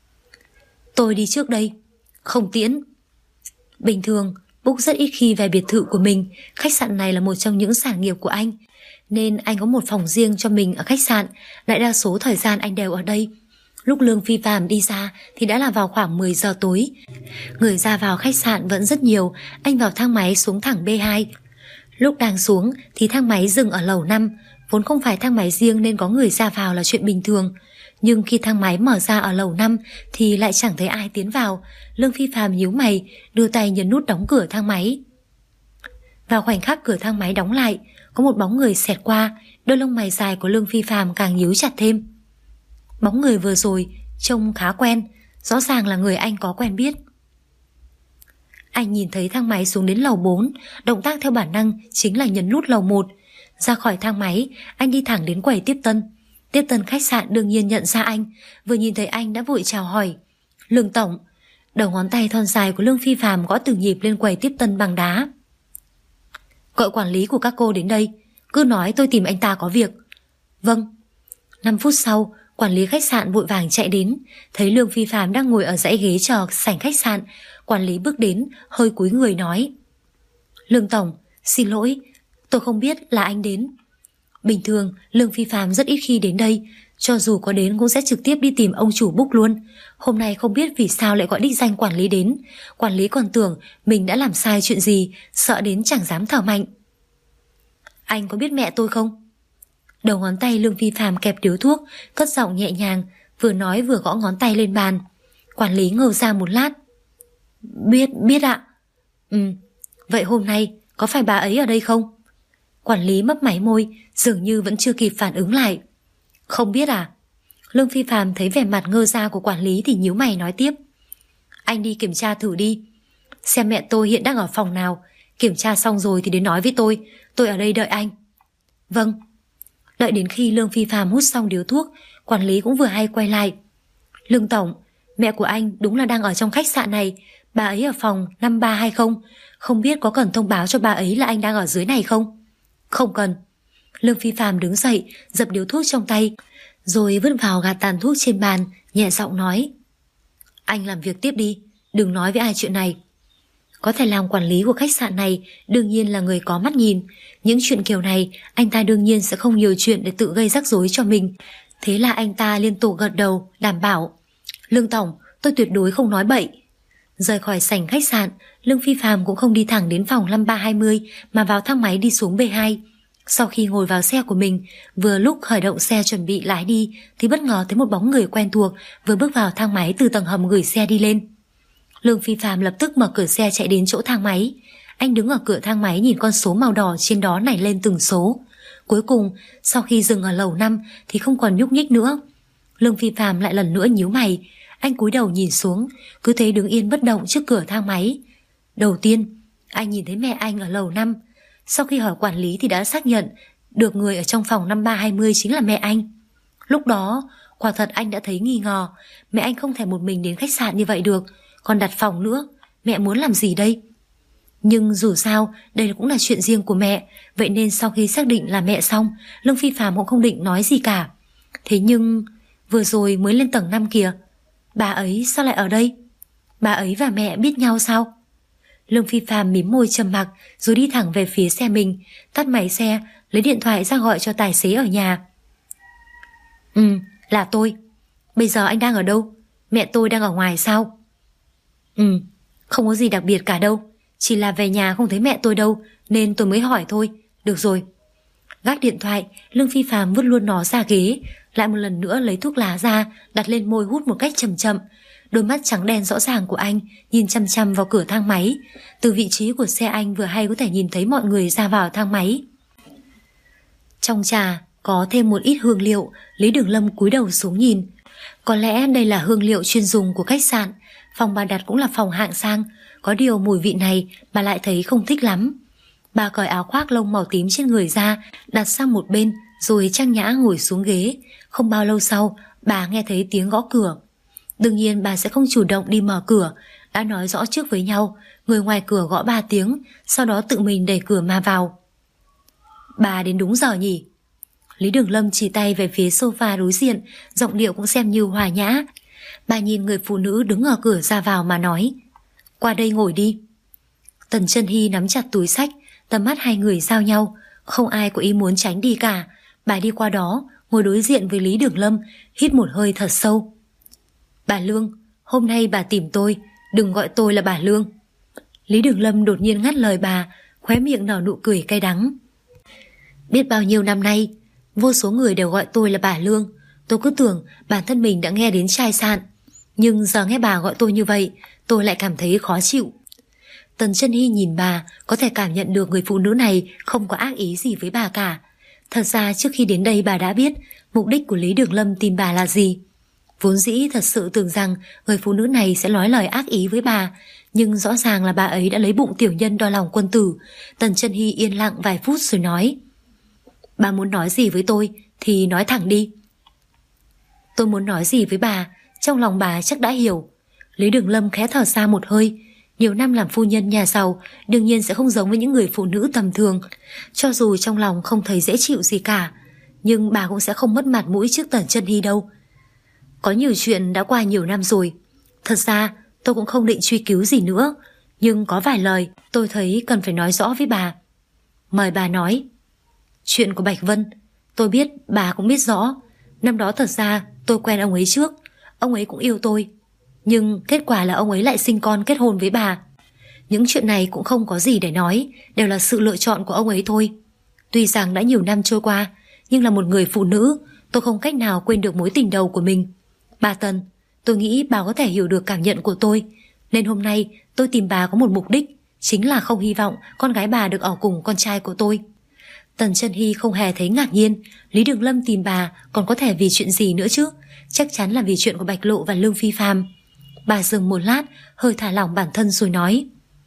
tôi đi trước đây. Không tiễn. Bình thường Book rất ít khi về biệt thự của mình. Khách sạn này là một trong những sản nghiệp của anh, nên anh có một phòng riêng cho mình ở khách sạn. Đại đa số thời gian anh đều ở đây. Lúc Lương Phi Phạm đi ra thì đã là vào khoảng 10 giờ tối. Người ra vào khách sạn vẫn rất nhiều. Anh vào thang máy xuống thẳng B2. Lúc đang xuống thì thang máy dừng ở lầu 5. Vốn không phải thang máy riêng nên có người ra vào là chuyện bình thường. Nhưng khi thang máy mở ra ở lầu 5 thì lại chẳng thấy ai tiến vào. Lương Phi Phạm nhíu mày, đưa tay nhấn nút đóng cửa thang máy. Vào khoảnh khắc cửa thang máy đóng lại, có một bóng người xẹt qua. Đôi lông mày dài của Lương Phi Phạm càng nhíu chặt thêm. Bóng người vừa rồi trông khá quen, rõ ràng là người anh có quen biết. Anh nhìn thấy thang máy xuống đến lầu 4, động tác theo bản năng chính là nhấn nút lầu 1. Ra khỏi thang máy, anh đi thẳng đến quầy tiếp tân. Tiếp tân khách sạn đương nhiên nhận ra anh, vừa nhìn thấy anh đã vội chào hỏi. Lương tổng. Đầu ngón tay thon dài của Lương Phi Phạm gõ từng nhịp lên quầy tiếp tân bằng đá. Gọi quản lý của các cô đến đây, cứ nói tôi tìm anh ta có việc. Vâng. 5 phút sau, quản lý khách sạn vội vàng chạy đến, thấy Lương Phi Phạm đang ngồi ở dãy ghế chờ sảnh khách sạn. Quản lý bước đến, hơi cúi người nói, Lương tổng, xin lỗi, tôi không biết là anh đến. Bình thường Lương Phi Phạm rất ít khi đến đây, cho dù có đến cũng sẽ trực tiếp đi tìm ông chủ Book luôn. Hôm nay không biết vì sao lại gọi đích danh quản lý đến. Quản lý còn tưởng mình đã làm sai chuyện gì, sợ đến chẳng dám thở mạnh. Anh có biết mẹ tôi không? Đầu ngón tay Lương Phi Phạm kẹp điếu thuốc, cất giọng nhẹ nhàng, vừa nói vừa gõ ngón tay lên bàn. Quản lý ngờ ra một lát. Biết ạ. Vậy hôm nay có phải bà ấy ở đây không? Quản lý mấp máy môi, dường như vẫn chưa kịp phản ứng lại. Không biết à? Lương Phi Phạm thấy vẻ mặt ngơ ra của quản lý thì nhíu mày nói tiếp. Anh đi kiểm tra thử đi, xem mẹ tôi hiện đang ở phòng nào. Kiểm tra xong rồi thì đến nói với tôi ở đây đợi anh. Vâng. Đợi đến khi Lương Phi Phạm hút xong điếu thuốc, quản lý cũng vừa hay quay lại. Lương tổng, mẹ của anh đúng là đang ở trong khách sạn này. Bà ấy ở phòng 5320. Không biết có cần thông báo cho bà ấy là anh đang ở dưới này không? Không cần. Lương Phi Phạm đứng dậy, dập điếu thuốc trong tay, rồi vứt vào gạt tàn thuốc trên bàn, nhẹ giọng nói. Anh làm việc tiếp đi, đừng nói với ai chuyện này. Có thể làm quản lý của khách sạn này đương nhiên là người có mắt nhìn. Những chuyện kiểu này anh ta đương nhiên sẽ không nhiều chuyện để tự gây rắc rối cho mình. Thế là anh ta liên tục gật đầu, đảm bảo. Lương tổng, tôi tuyệt đối không nói bậy. Rời khỏi sảnh khách sạn, Lương Phi Phạm cũng không đi thẳng đến phòng 5320 mà vào thang máy đi xuống B2. Sau khi ngồi vào xe của mình, vừa lúc khởi động xe chuẩn bị lái đi thì bất ngờ thấy một bóng người quen thuộc vừa bước vào thang máy từ tầng hầm gửi xe đi lên. Lương Phi Phạm lập tức mở cửa xe chạy đến chỗ thang máy. Anh đứng ở cửa thang máy nhìn con số màu đỏ trên đó nảy lên từng số. Cuối cùng, sau khi dừng ở lầu 5 thì không còn nhúc nhích nữa. Lương Phi Phạm lại lần nữa nhíu mày. Anh cúi đầu nhìn xuống, cứ thế đứng yên bất động trước cửa thang máy. Đầu tiên, anh nhìn thấy mẹ anh ở lầu 5. Sau khi hỏi quản lý thì đã xác nhận được người ở trong phòng 5320 chính là mẹ anh. Lúc đó, quả thật anh đã thấy nghi ngờ. Mẹ anh không thể một mình đến khách sạn như vậy được, còn đặt phòng nữa. Mẹ muốn làm gì đây? Nhưng dù sao, đây cũng là chuyện riêng của mẹ. Vậy nên sau khi xác định là mẹ xong, Lương Phi Phạm cũng không định nói gì cả. Thế nhưng, vừa rồi mới lên tầng 5 kìa. Bà ấy sao lại ở đây? Bà ấy và mẹ biết nhau sao? Lương Phi Phạm mím môi trầm mặc rồi đi thẳng về phía xe mình, tắt máy xe, lấy điện thoại ra gọi cho tài xế ở nhà. Là tôi. Bây giờ anh đang ở đâu? Mẹ tôi đang ở ngoài sao? Không có gì đặc biệt cả đâu. Chỉ là về nhà không thấy mẹ tôi đâu nên tôi mới hỏi thôi. Được rồi. Gác điện thoại, Lương Phi Phạm vứt luôn nó ra ghế, lại một lần nữa lấy thuốc lá ra, đặt lên môi hút một cách chậm chậm. Đôi mắt trắng đen rõ ràng của anh nhìn chăm chăm vào cửa thang máy. Từ vị trí của xe anh vừa hay có thể nhìn thấy mọi người ra vào thang máy. Trong trà có thêm một ít hương liệu. Lý Đường Lâm cúi đầu xuống nhìn. Có lẽ đây là hương liệu chuyên dùng của khách sạn. Phòng bà đặt cũng là phòng hạng sang. Có điều mùi vị này bà lại thấy không thích lắm. Bà cởi áo khoác lông màu tím trên người ra, đặt sang một bên, rồi trang nhã ngồi xuống ghế. Không bao lâu sau, bà nghe thấy tiếng gõ cửa. Đương nhiên bà sẽ không chủ động đi mở cửa. Đã nói rõ trước với nhau. Người ngoài cửa gõ 3 tiếng, sau đó tự mình đẩy cửa mà vào. Bà đến đúng giờ nhỉ? Lý Đường Lâm chỉ tay về phía sofa đối diện, giọng điệu cũng xem như hòa nhã. Bà nhìn người phụ nữ đứng ở cửa ra vào mà nói, qua đây ngồi đi. Tần Chân Hy nắm chặt túi xách, tầm mắt hai người giao nhau, không ai có ý muốn tránh đi cả. Bà đi qua đó, ngồi đối diện với Lý Đường Lâm, hít một hơi thật sâu. Bà Lương, hôm nay bà tìm tôi, đừng gọi tôi là bà Lương. Lý Đường Lâm đột nhiên ngắt lời bà, khóe miệng nở nụ cười cay đắng. Biết bao nhiêu năm nay, vô số người đều gọi tôi là bà Lương. Tôi cứ tưởng bản thân mình đã nghe đến chai sạn, nhưng giờ nghe bà gọi tôi như vậy, tôi lại cảm thấy khó chịu. Tần Chân Hy nhìn bà, có thể cảm nhận được người phụ nữ này không có ác ý gì với bà cả. Thật ra trước khi đến đây bà đã biết mục đích của Lý Đường Lâm tìm bà là gì. Vốn dĩ thật sự tưởng rằng người phụ nữ này sẽ nói lời ác ý với bà, nhưng rõ ràng là bà ấy đã lấy bụng tiểu nhân đo lòng quân tử. Tần Chân Hy yên lặng vài phút rồi nói, bà muốn nói gì với tôi thì nói thẳng đi. Tôi muốn nói gì với bà, trong lòng bà chắc đã hiểu. Lý Đường Lâm khẽ thở ra một hơi. Nhiều năm làm phu nhân nhà giàu, đương nhiên sẽ không giống với những người phụ nữ tầm thường. Cho dù trong lòng không thấy dễ chịu gì cả, nhưng bà cũng sẽ không mất mặt mũi trước Tần Chân Hy đâu. Có nhiều chuyện đã qua nhiều năm rồi. Thật ra tôi cũng không định truy cứu gì nữa, nhưng có vài lời tôi thấy cần phải nói rõ với bà. Mời bà nói. Chuyện của Bạch Vân, tôi biết bà cũng biết rõ. Năm đó thật ra tôi quen ông ấy trước, ông ấy cũng yêu tôi, nhưng kết quả là ông ấy lại sinh con kết hôn với bà. Những chuyện này cũng không có gì để nói, đều là sự lựa chọn của ông ấy thôi. Tuy rằng đã nhiều năm trôi qua, nhưng là một người phụ nữ, tôi không cách nào quên được mối tình đầu của mình. Bà Tần, tôi nghĩ bà có thể hiểu được cảm nhận của tôi, nên hôm nay tôi tìm bà có một mục đích, chính là không hy vọng con gái bà được ở cùng con trai của tôi. Tần Chân Hy không hề thấy ngạc nhiên. Lý Đường Lâm tìm bà còn có thể vì chuyện gì nữa chứ? Chắc chắn là vì chuyện của Bạch Lộ và Lương Phi Phạm. Bà dừng một lát, hơi thả lỏng bản thân rồi nói,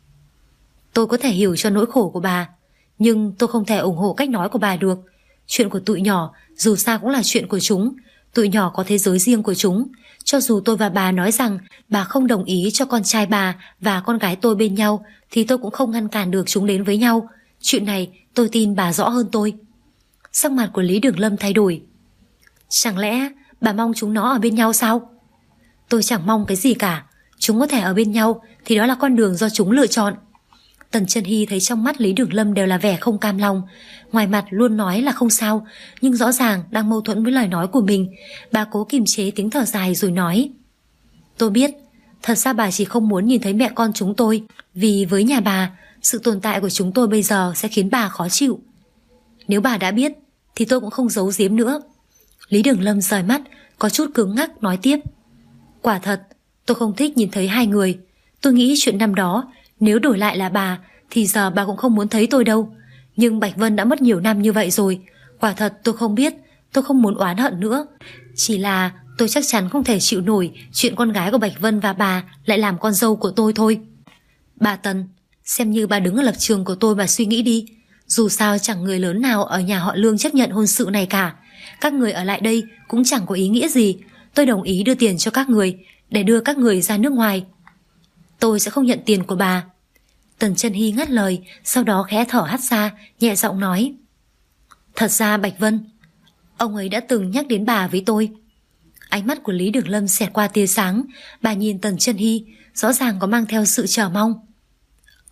tôi có thể hiểu cho nỗi khổ của bà, nhưng tôi không thể ủng hộ cách nói của bà được. Chuyện của tụi nhỏ dù sao cũng là chuyện của chúng. Tụi nhỏ có thế giới riêng của chúng. Cho dù tôi và bà nói rằng bà không đồng ý cho con trai bà và con gái tôi bên nhau, thì tôi cũng không ngăn cản được chúng đến với nhau. Chuyện này tôi tin bà rõ hơn tôi. Sắc mặt của Lý Đường Lâm thay đổi. Chẳng lẽ bà mong chúng nó ở bên nhau sao? Tôi chẳng mong cái gì cả. Chúng có thể ở bên nhau thì đó là con đường do chúng lựa chọn. Tần Chân Hy thấy trong mắt Lý Đường Lâm đều là vẻ không cam lòng. Ngoài mặt luôn nói là không sao, nhưng rõ ràng đang mâu thuẫn với lời nói của mình. Bà cố kiềm chế tiếng thở dài rồi nói, tôi biết, thật ra bà chỉ không muốn nhìn thấy mẹ con chúng tôi, vì với nhà bà, sự tồn tại của chúng tôi bây giờ sẽ khiến bà khó chịu. Nếu bà đã biết thì tôi cũng không giấu giếm nữa. Lý Đường Lâm rời mắt, có chút cứng ngắc nói tiếp, quả thật tôi không thích nhìn thấy hai người. Tôi nghĩ chuyện năm đó nếu đổi lại là bà thì giờ bà cũng không muốn thấy tôi đâu. Nhưng Bạch Vân đã mất nhiều năm như vậy rồi. Quả thật tôi không biết, tôi không muốn oán hận nữa. Chỉ là tôi chắc chắn không thể chịu nổi chuyện con gái của Bạch Vân và bà lại làm con dâu của tôi thôi. Bà Tần, xem như bà đứng ở lập trường của tôi mà suy nghĩ đi. Dù sao chẳng người lớn nào ở nhà họ Lương chấp nhận hôn sự này cả. Các người ở lại đây cũng chẳng có ý nghĩa gì. Tôi đồng ý đưa tiền cho các người để đưa các người ra nước ngoài. Tôi sẽ không nhận tiền của bà. Tần Chân Hy ngắt lời, sau đó khẽ thở hắt ra, nhẹ giọng nói, thật ra Bạch Vân, ông ấy đã từng nhắc đến bà với tôi. Ánh mắt của Lý Đường Lâm xẹt qua tia sáng. Bà nhìn Tần Chân Hy, rõ ràng có mang theo sự chờ mong.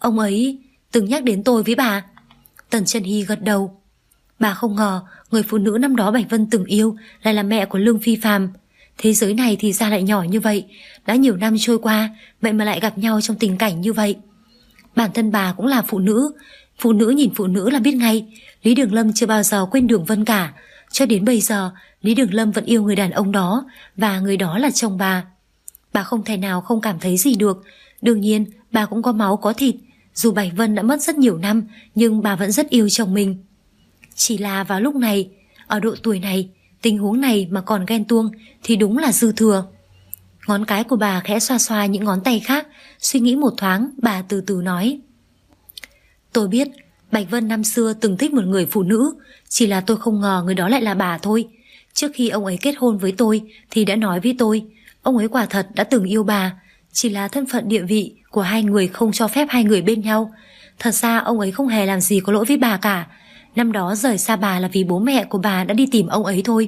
Ông ấy từng nhắc đến tôi với bà. Tần Chân Hy gật đầu. Bà không ngờ người phụ nữ năm đó Bạch Vân từng yêu lại là mẹ của Lương Phi Phàm. Thế giới này thì ra lại nhỏ như vậy. Đã nhiều năm trôi qua, vậy mà lại gặp nhau trong tình cảnh như vậy. Bản thân bà cũng là phụ nữ nhìn phụ nữ là biết ngay. Lý Đường Lâm chưa bao giờ quên Đường Vân cả. Cho đến bây giờ Lý Đường Lâm vẫn yêu người đàn ông đó, và người đó là chồng bà. Bà không thể nào không cảm thấy gì được. Đương nhiên bà cũng có máu có thịt. Dù Bạch Vân đã mất rất nhiều năm, nhưng bà vẫn rất yêu chồng mình. Chỉ là vào lúc này, ở độ tuổi này, tình huống này mà còn ghen tuông thì đúng là dư thừa. Ngón cái của bà khẽ xoa xoa những ngón tay khác. Suy nghĩ một thoáng, bà từ từ nói: Tôi biết Bạch Vân năm xưa từng thích một người phụ nữ, chỉ là tôi không ngờ người đó lại là bà thôi. Trước khi ông ấy kết hôn với tôi thì đã nói với tôi, ông ấy quả thật đã từng yêu bà, chỉ là thân phận địa vị của hai người không cho phép hai người bên nhau. Thật ra ông ấy không hề làm gì có lỗi với bà cả. Năm đó rời xa bà là vì bố mẹ của bà đã đi tìm ông ấy thôi.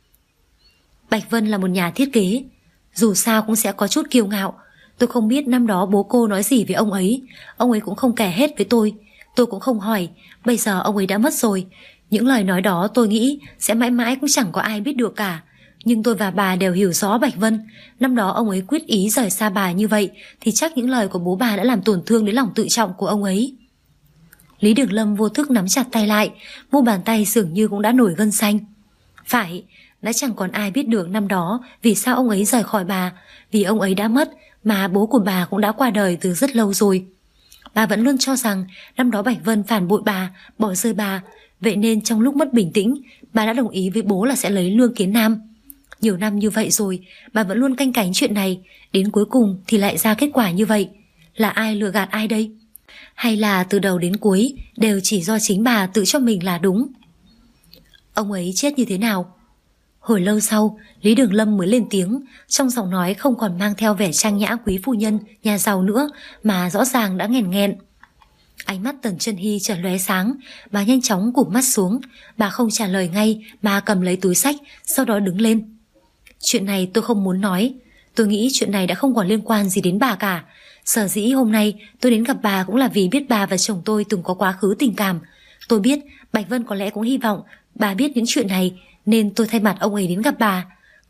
Bạch Vân là một nhà thiết kế, dù sao cũng sẽ có chút kiêu ngạo. Tôi không biết năm đó bố cô nói gì với ông ấy cũng không kể hết với tôi cũng không hỏi. Bây giờ ông ấy đã mất rồi. Những lời nói đó tôi nghĩ sẽ mãi mãi cũng chẳng có ai biết được cả. Nhưng tôi và bà đều hiểu rõ Bạch Vân. Năm đó ông ấy quyết ý rời xa bà như vậy thì chắc những lời của bố bà đã làm tổn thương đến lòng tự trọng của ông ấy. Lý Đường Lâm vô thức nắm chặt tay lại, mu bàn tay dường như cũng đã nổi gân xanh. Phải, đã chẳng còn ai biết được năm đó vì sao ông ấy rời khỏi bà. Vì ông ấy đã mất, mà bố của bà cũng đã qua đời từ rất lâu rồi. Bà vẫn luôn cho rằng năm đó Bạch Vân phản bội bà, bỏ rơi bà. Vậy nên trong lúc mất bình tĩnh, bà đã đồng ý với bố là sẽ lấy Lương Kiến Nam. Nhiều năm như vậy rồi, bà vẫn luôn canh cánh chuyện này. Đến cuối cùng thì lại ra kết quả như vậy. Là ai lừa gạt ai đây? Hay là từ đầu đến cuối đều chỉ do chính bà tự cho mình là đúng? Ông ấy chết như thế nào? Hồi lâu sau, Lý Đường Lâm mới lên tiếng, trong giọng nói không còn mang theo vẻ trang nhã quý phu nhân, nhà giàu nữa, mà rõ ràng đã nghẹn nghẹn. Ánh mắt Tần Chân Hy chợt lóe sáng, bà nhanh chóng cụp mắt xuống. Bà không trả lời ngay mà cầm lấy túi xách, sau đó đứng lên. Chuyện này tôi không muốn nói. Tôi nghĩ chuyện này đã không còn liên quan gì đến bà cả. Sở dĩ hôm nay tôi đến gặp bà cũng là vì biết bà và chồng tôi từng có quá khứ tình cảm. Tôi biết Bạch Vân có lẽ cũng hy vọng bà biết những chuyện này, nên tôi thay mặt ông ấy đến gặp bà.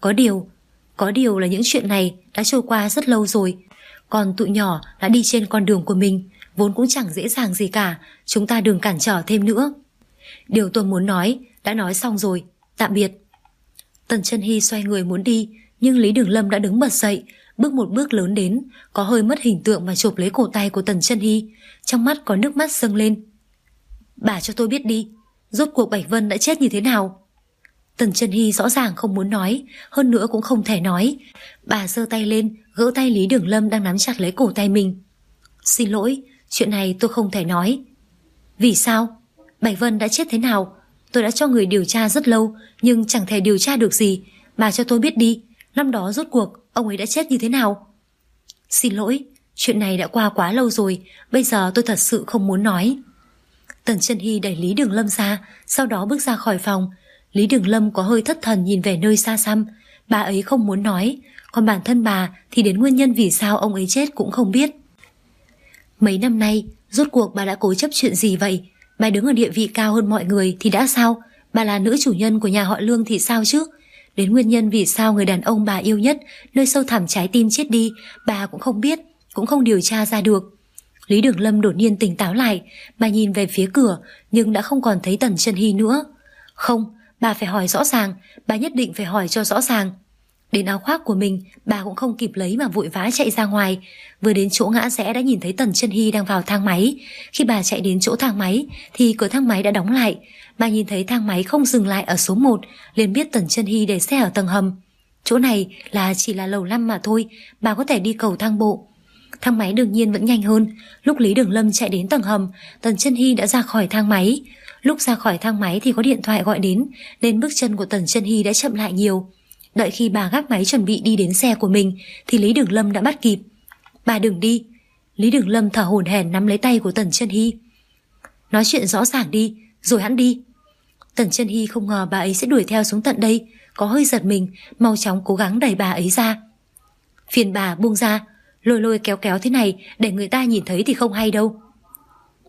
Có điều là những chuyện này đã trôi qua rất lâu rồi. Còn tụi nhỏ đã đi trên con đường của mình, vốn cũng chẳng dễ dàng gì cả. Chúng ta đừng cản trở thêm nữa. Điều tôi muốn nói đã nói xong rồi. Tạm biệt. Tần Chân Hy xoay người muốn đi, nhưng Lý Đường Lâm đã đứng bật dậy, bước một bước lớn đến, có hơi mất hình tượng mà chộp lấy cổ tay của Tần Chân Hy. Trong mắt có nước mắt dâng lên. Bà cho tôi biết đi, rốt cuộc Bạch Vân đã chết như thế nào? Tần Chân Hy rõ ràng không muốn nói, hơn nữa cũng không thể nói. Bà giơ tay lên, gỡ tay Lý Đường Lâm đang nắm chặt lấy cổ tay mình. Xin lỗi, chuyện này tôi không thể nói. Vì sao? Bạch Vân đã chết thế nào? Tôi đã cho người điều tra rất lâu, nhưng chẳng thể điều tra được gì. Bà cho tôi biết đi, năm đó rốt cuộc ông ấy đã chết như thế nào? Xin lỗi, chuyện này đã qua quá lâu rồi, bây giờ tôi thật sự không muốn nói. Tần Chân Hy đẩy Lý Đường Lâm ra, sau đó bước ra khỏi phòng. Lý Đường Lâm có hơi thất thần nhìn về nơi xa xăm. Bà ấy không muốn nói, còn bản thân bà thì đến nguyên nhân vì sao ông ấy chết cũng không biết. Mấy năm nay, rốt cuộc bà đã cố chấp chuyện gì vậy? Bà đứng ở địa vị cao hơn mọi người thì đã sao? Bà là nữ chủ nhân của nhà họ Lương thì sao chứ? Đến nguyên nhân vì sao người đàn ông bà yêu nhất nơi sâu thẳm trái tim chết đi, bà cũng không biết, cũng không điều tra ra được. Lý Đường Lâm đột nhiên tỉnh táo lại. Bà nhìn về phía cửa, nhưng đã không còn thấy Tần Chân Hy nữa. Không, bà phải hỏi rõ ràng, bà nhất định phải hỏi cho rõ ràng. Đến áo khoác của mình, bà cũng không kịp lấy mà vội vã chạy ra ngoài. Vừa đến chỗ ngã rẽ đã nhìn thấy Tần Chân Hy đang vào thang máy. Khi bà chạy đến chỗ thang máy thì cửa thang máy đã đóng lại. Bà nhìn thấy thang máy không dừng lại ở số 1, liền biết Tần Chân Hy để xe ở tầng hầm. Chỗ này chỉ là lầu 5 mà thôi, bà có thể đi cầu thang bộ. Thang máy đương nhiên vẫn nhanh hơn. Lúc Lý Đường Lâm chạy đến tầng hầm, Tần Chân Hy đã ra khỏi thang máy. Lúc ra khỏi thang máy thì có điện thoại gọi đến, nên bước chân của Tần Chân Hy đã chậm lại nhiều. Đợi khi bà gác máy chuẩn bị đi đến xe của mình thì Lý Đường Lâm đã bắt kịp. Bà đừng đi. Lý Đường Lâm thở hổn hển nắm lấy tay của Tần Chân Hy. Nói chuyện rõ ràng đi, rồi hẵng đi. Tần Chân Hy không ngờ bà ấy sẽ đuổi theo xuống tận đây, có hơi giật mình, mau chóng cố gắng đẩy bà ấy ra. Phiền bà buông ra, lôi lôi kéo kéo thế này để người ta nhìn thấy thì không hay đâu.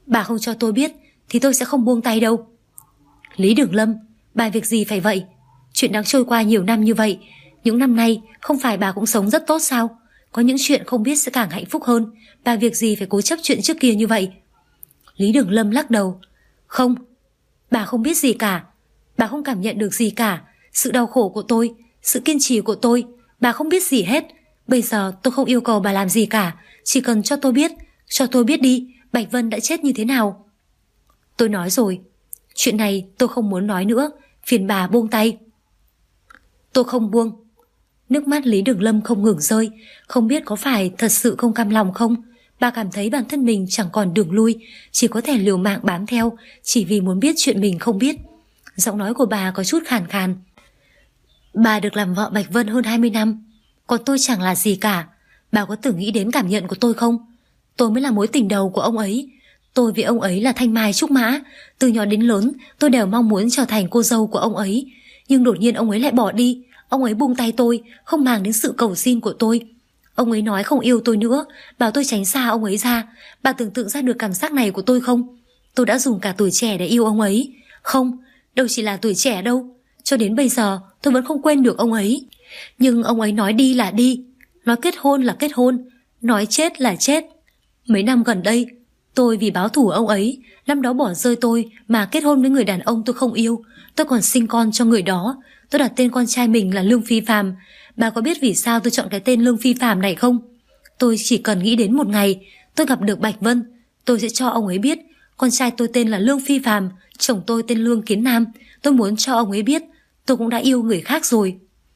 Bà không cho tôi biết thì tôi sẽ không buông tay đâu. Lý Đường Lâm, bà việc gì phải vậy? Chuyện đã trôi qua nhiều năm như vậy, những năm nay không phải bà cũng sống rất tốt sao? Có những chuyện không biết sẽ càng hạnh phúc hơn. Bà việc gì phải cố chấp chuyện trước kia như vậy? Lý Đường Lâm lắc đầu. Không, bà không biết gì cả. Bà không cảm nhận được gì cả. Sự đau khổ của tôi, sự kiên trì của tôi, bà không biết gì hết. Bây giờ tôi không yêu cầu bà làm gì cả, chỉ cần cho tôi biết đi, Bạch Vân đã chết như thế nào. Tôi nói rồi, chuyện này tôi không muốn nói nữa, phiền bà buông tay. Tôi không buông. Nước mắt Lý Đường Lâm không ngừng rơi, không biết có phải thật sự không cam lòng không. Bà cảm thấy bản thân mình chẳng còn đường lui, chỉ có thể liều mạng bám theo, chỉ vì muốn biết chuyện mình không biết. Giọng nói của bà có chút khàn khàn. Bà được làm vợ Bạch Vân hơn 20 năm, còn tôi chẳng là gì cả. Bà có từng nghĩ đến cảm nhận của tôi không? Tôi mới là mối tình đầu của ông ấy. Tôi vì ông ấy là thanh mai trúc mã. Từ nhỏ đến lớn tôi đều mong muốn trở thành cô dâu của ông ấy. Nhưng đột nhiên ông ấy lại bỏ đi. Ông ấy buông tay tôi, không màng đến sự cầu xin của tôi. Ông ấy nói không yêu tôi nữa, bảo tôi tránh xa ông ấy ra. Bà tưởng tượng ra được cảm giác này của tôi không? Tôi đã dùng cả tuổi trẻ để yêu ông ấy. Không, đâu chỉ là tuổi trẻ đâu. Cho đến bây giờ tôi vẫn không quên được ông ấy. Nhưng ông ấy nói đi là đi, nói kết hôn là kết hôn, nói chết là chết. Mấy năm gần đây tôi vì báo thù ông ấy, năm đó bỏ rơi tôi mà kết hôn với người đàn ông tôi không yêu. Tôi còn sinh con cho người đó. Tôi đặt tên con trai mình là Lương Phi Phàm. Bà có biết vì sao tôi chọn cái tên Lương Phi Phàm này không? Tôi chỉ cần nghĩ đến một ngày tôi gặp được Bạch Vân, tôi sẽ cho ông ấy biết con trai tôi tên là Lương Phi Phàm, chồng tôi tên Lương Kiến Nam. Tôi muốn cho ông ấy biết tôi cũng đã yêu người khác rồi.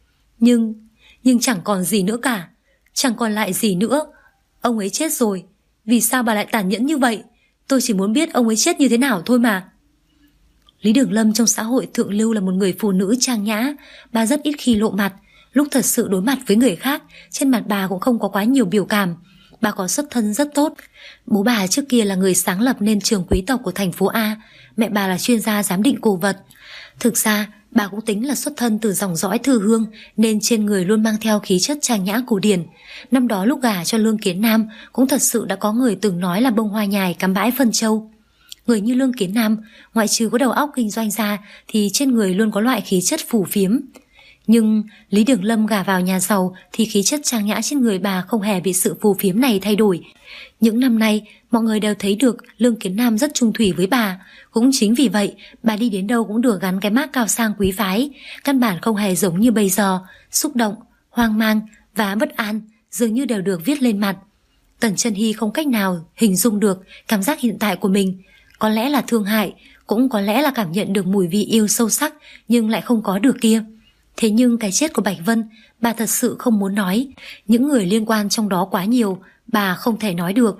Nhưng chẳng còn gì nữa cả. Chẳng còn lại gì nữa. Ông ấy chết rồi. Vì sao bà lại tàn nhẫn như vậy? Tôi chỉ muốn biết ông ấy chết như thế nào thôi mà. Lý Đường Lâm trong xã hội thượng lưu là một người phụ nữ trang nhã. Bà rất ít khi lộ mặt. Lúc thật sự đối mặt với người khác, trên mặt bà cũng không có quá nhiều biểu cảm. Bà có xuất thân rất tốt. Bố bà trước kia là người sáng lập nên trường quý tộc của thành phố A. Mẹ bà là chuyên gia giám định cổ vật. Thực ra bà cũng tính là xuất thân từ dòng dõi Thư Hương, nên trên người luôn mang theo khí chất trang nhã cổ điển. Năm đó lúc gả cho Lương Kiến Nam cũng thật sự đã có người từng nói là bông hoa nhài cắm bãi phân châu. Người như Lương Kiến Nam, ngoại trừ có đầu óc kinh doanh ra thì trên người luôn có loại khí chất phù phiếm. Nhưng Lý Đường Lâm gả vào nhà giàu thì khí chất trang nhã trên người bà không hề bị sự phù phiếm này thay đổi. Những năm nay mọi người đều thấy được Lương Kiến Nam rất trung thủy với bà. Cũng chính vì vậy bà đi đến đâu cũng được gắn cái mác cao sang quý phái. Căn bản không hề giống như bây giờ. Xúc động, hoang mang và bất an dường như đều được viết lên mặt. Tần Chân Hy không cách nào hình dung được cảm giác hiện tại của mình. Có lẽ là thương hại, cũng có lẽ là cảm nhận được mùi vị yêu sâu sắc nhưng lại không có được kia. Thế nhưng cái chết của Bạch Vân bà thật sự không muốn nói. Những người liên quan trong đó quá nhiều, bà không thể nói được.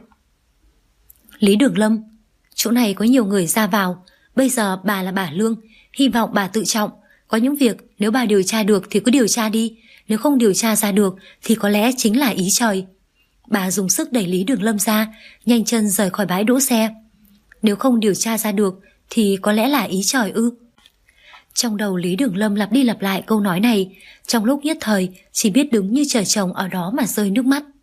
Lý Đường Lâm, chỗ này có nhiều người ra vào. Bây giờ bà là bà Lương, hy vọng bà tự trọng. Có những việc nếu bà điều tra được thì cứ điều tra đi. Nếu không điều tra ra được thì có lẽ chính là ý trời. Bà dùng sức đẩy Lý Đường Lâm ra, nhanh chân rời khỏi bãi đỗ xe. Nếu không điều tra ra được thì có lẽ là ý trời ư? Trong đầu Lý Đường Lâm lặp đi lặp lại câu nói này. Trong lúc nhất thời chỉ biết đứng như trời trồng ở đó mà rơi nước mắt.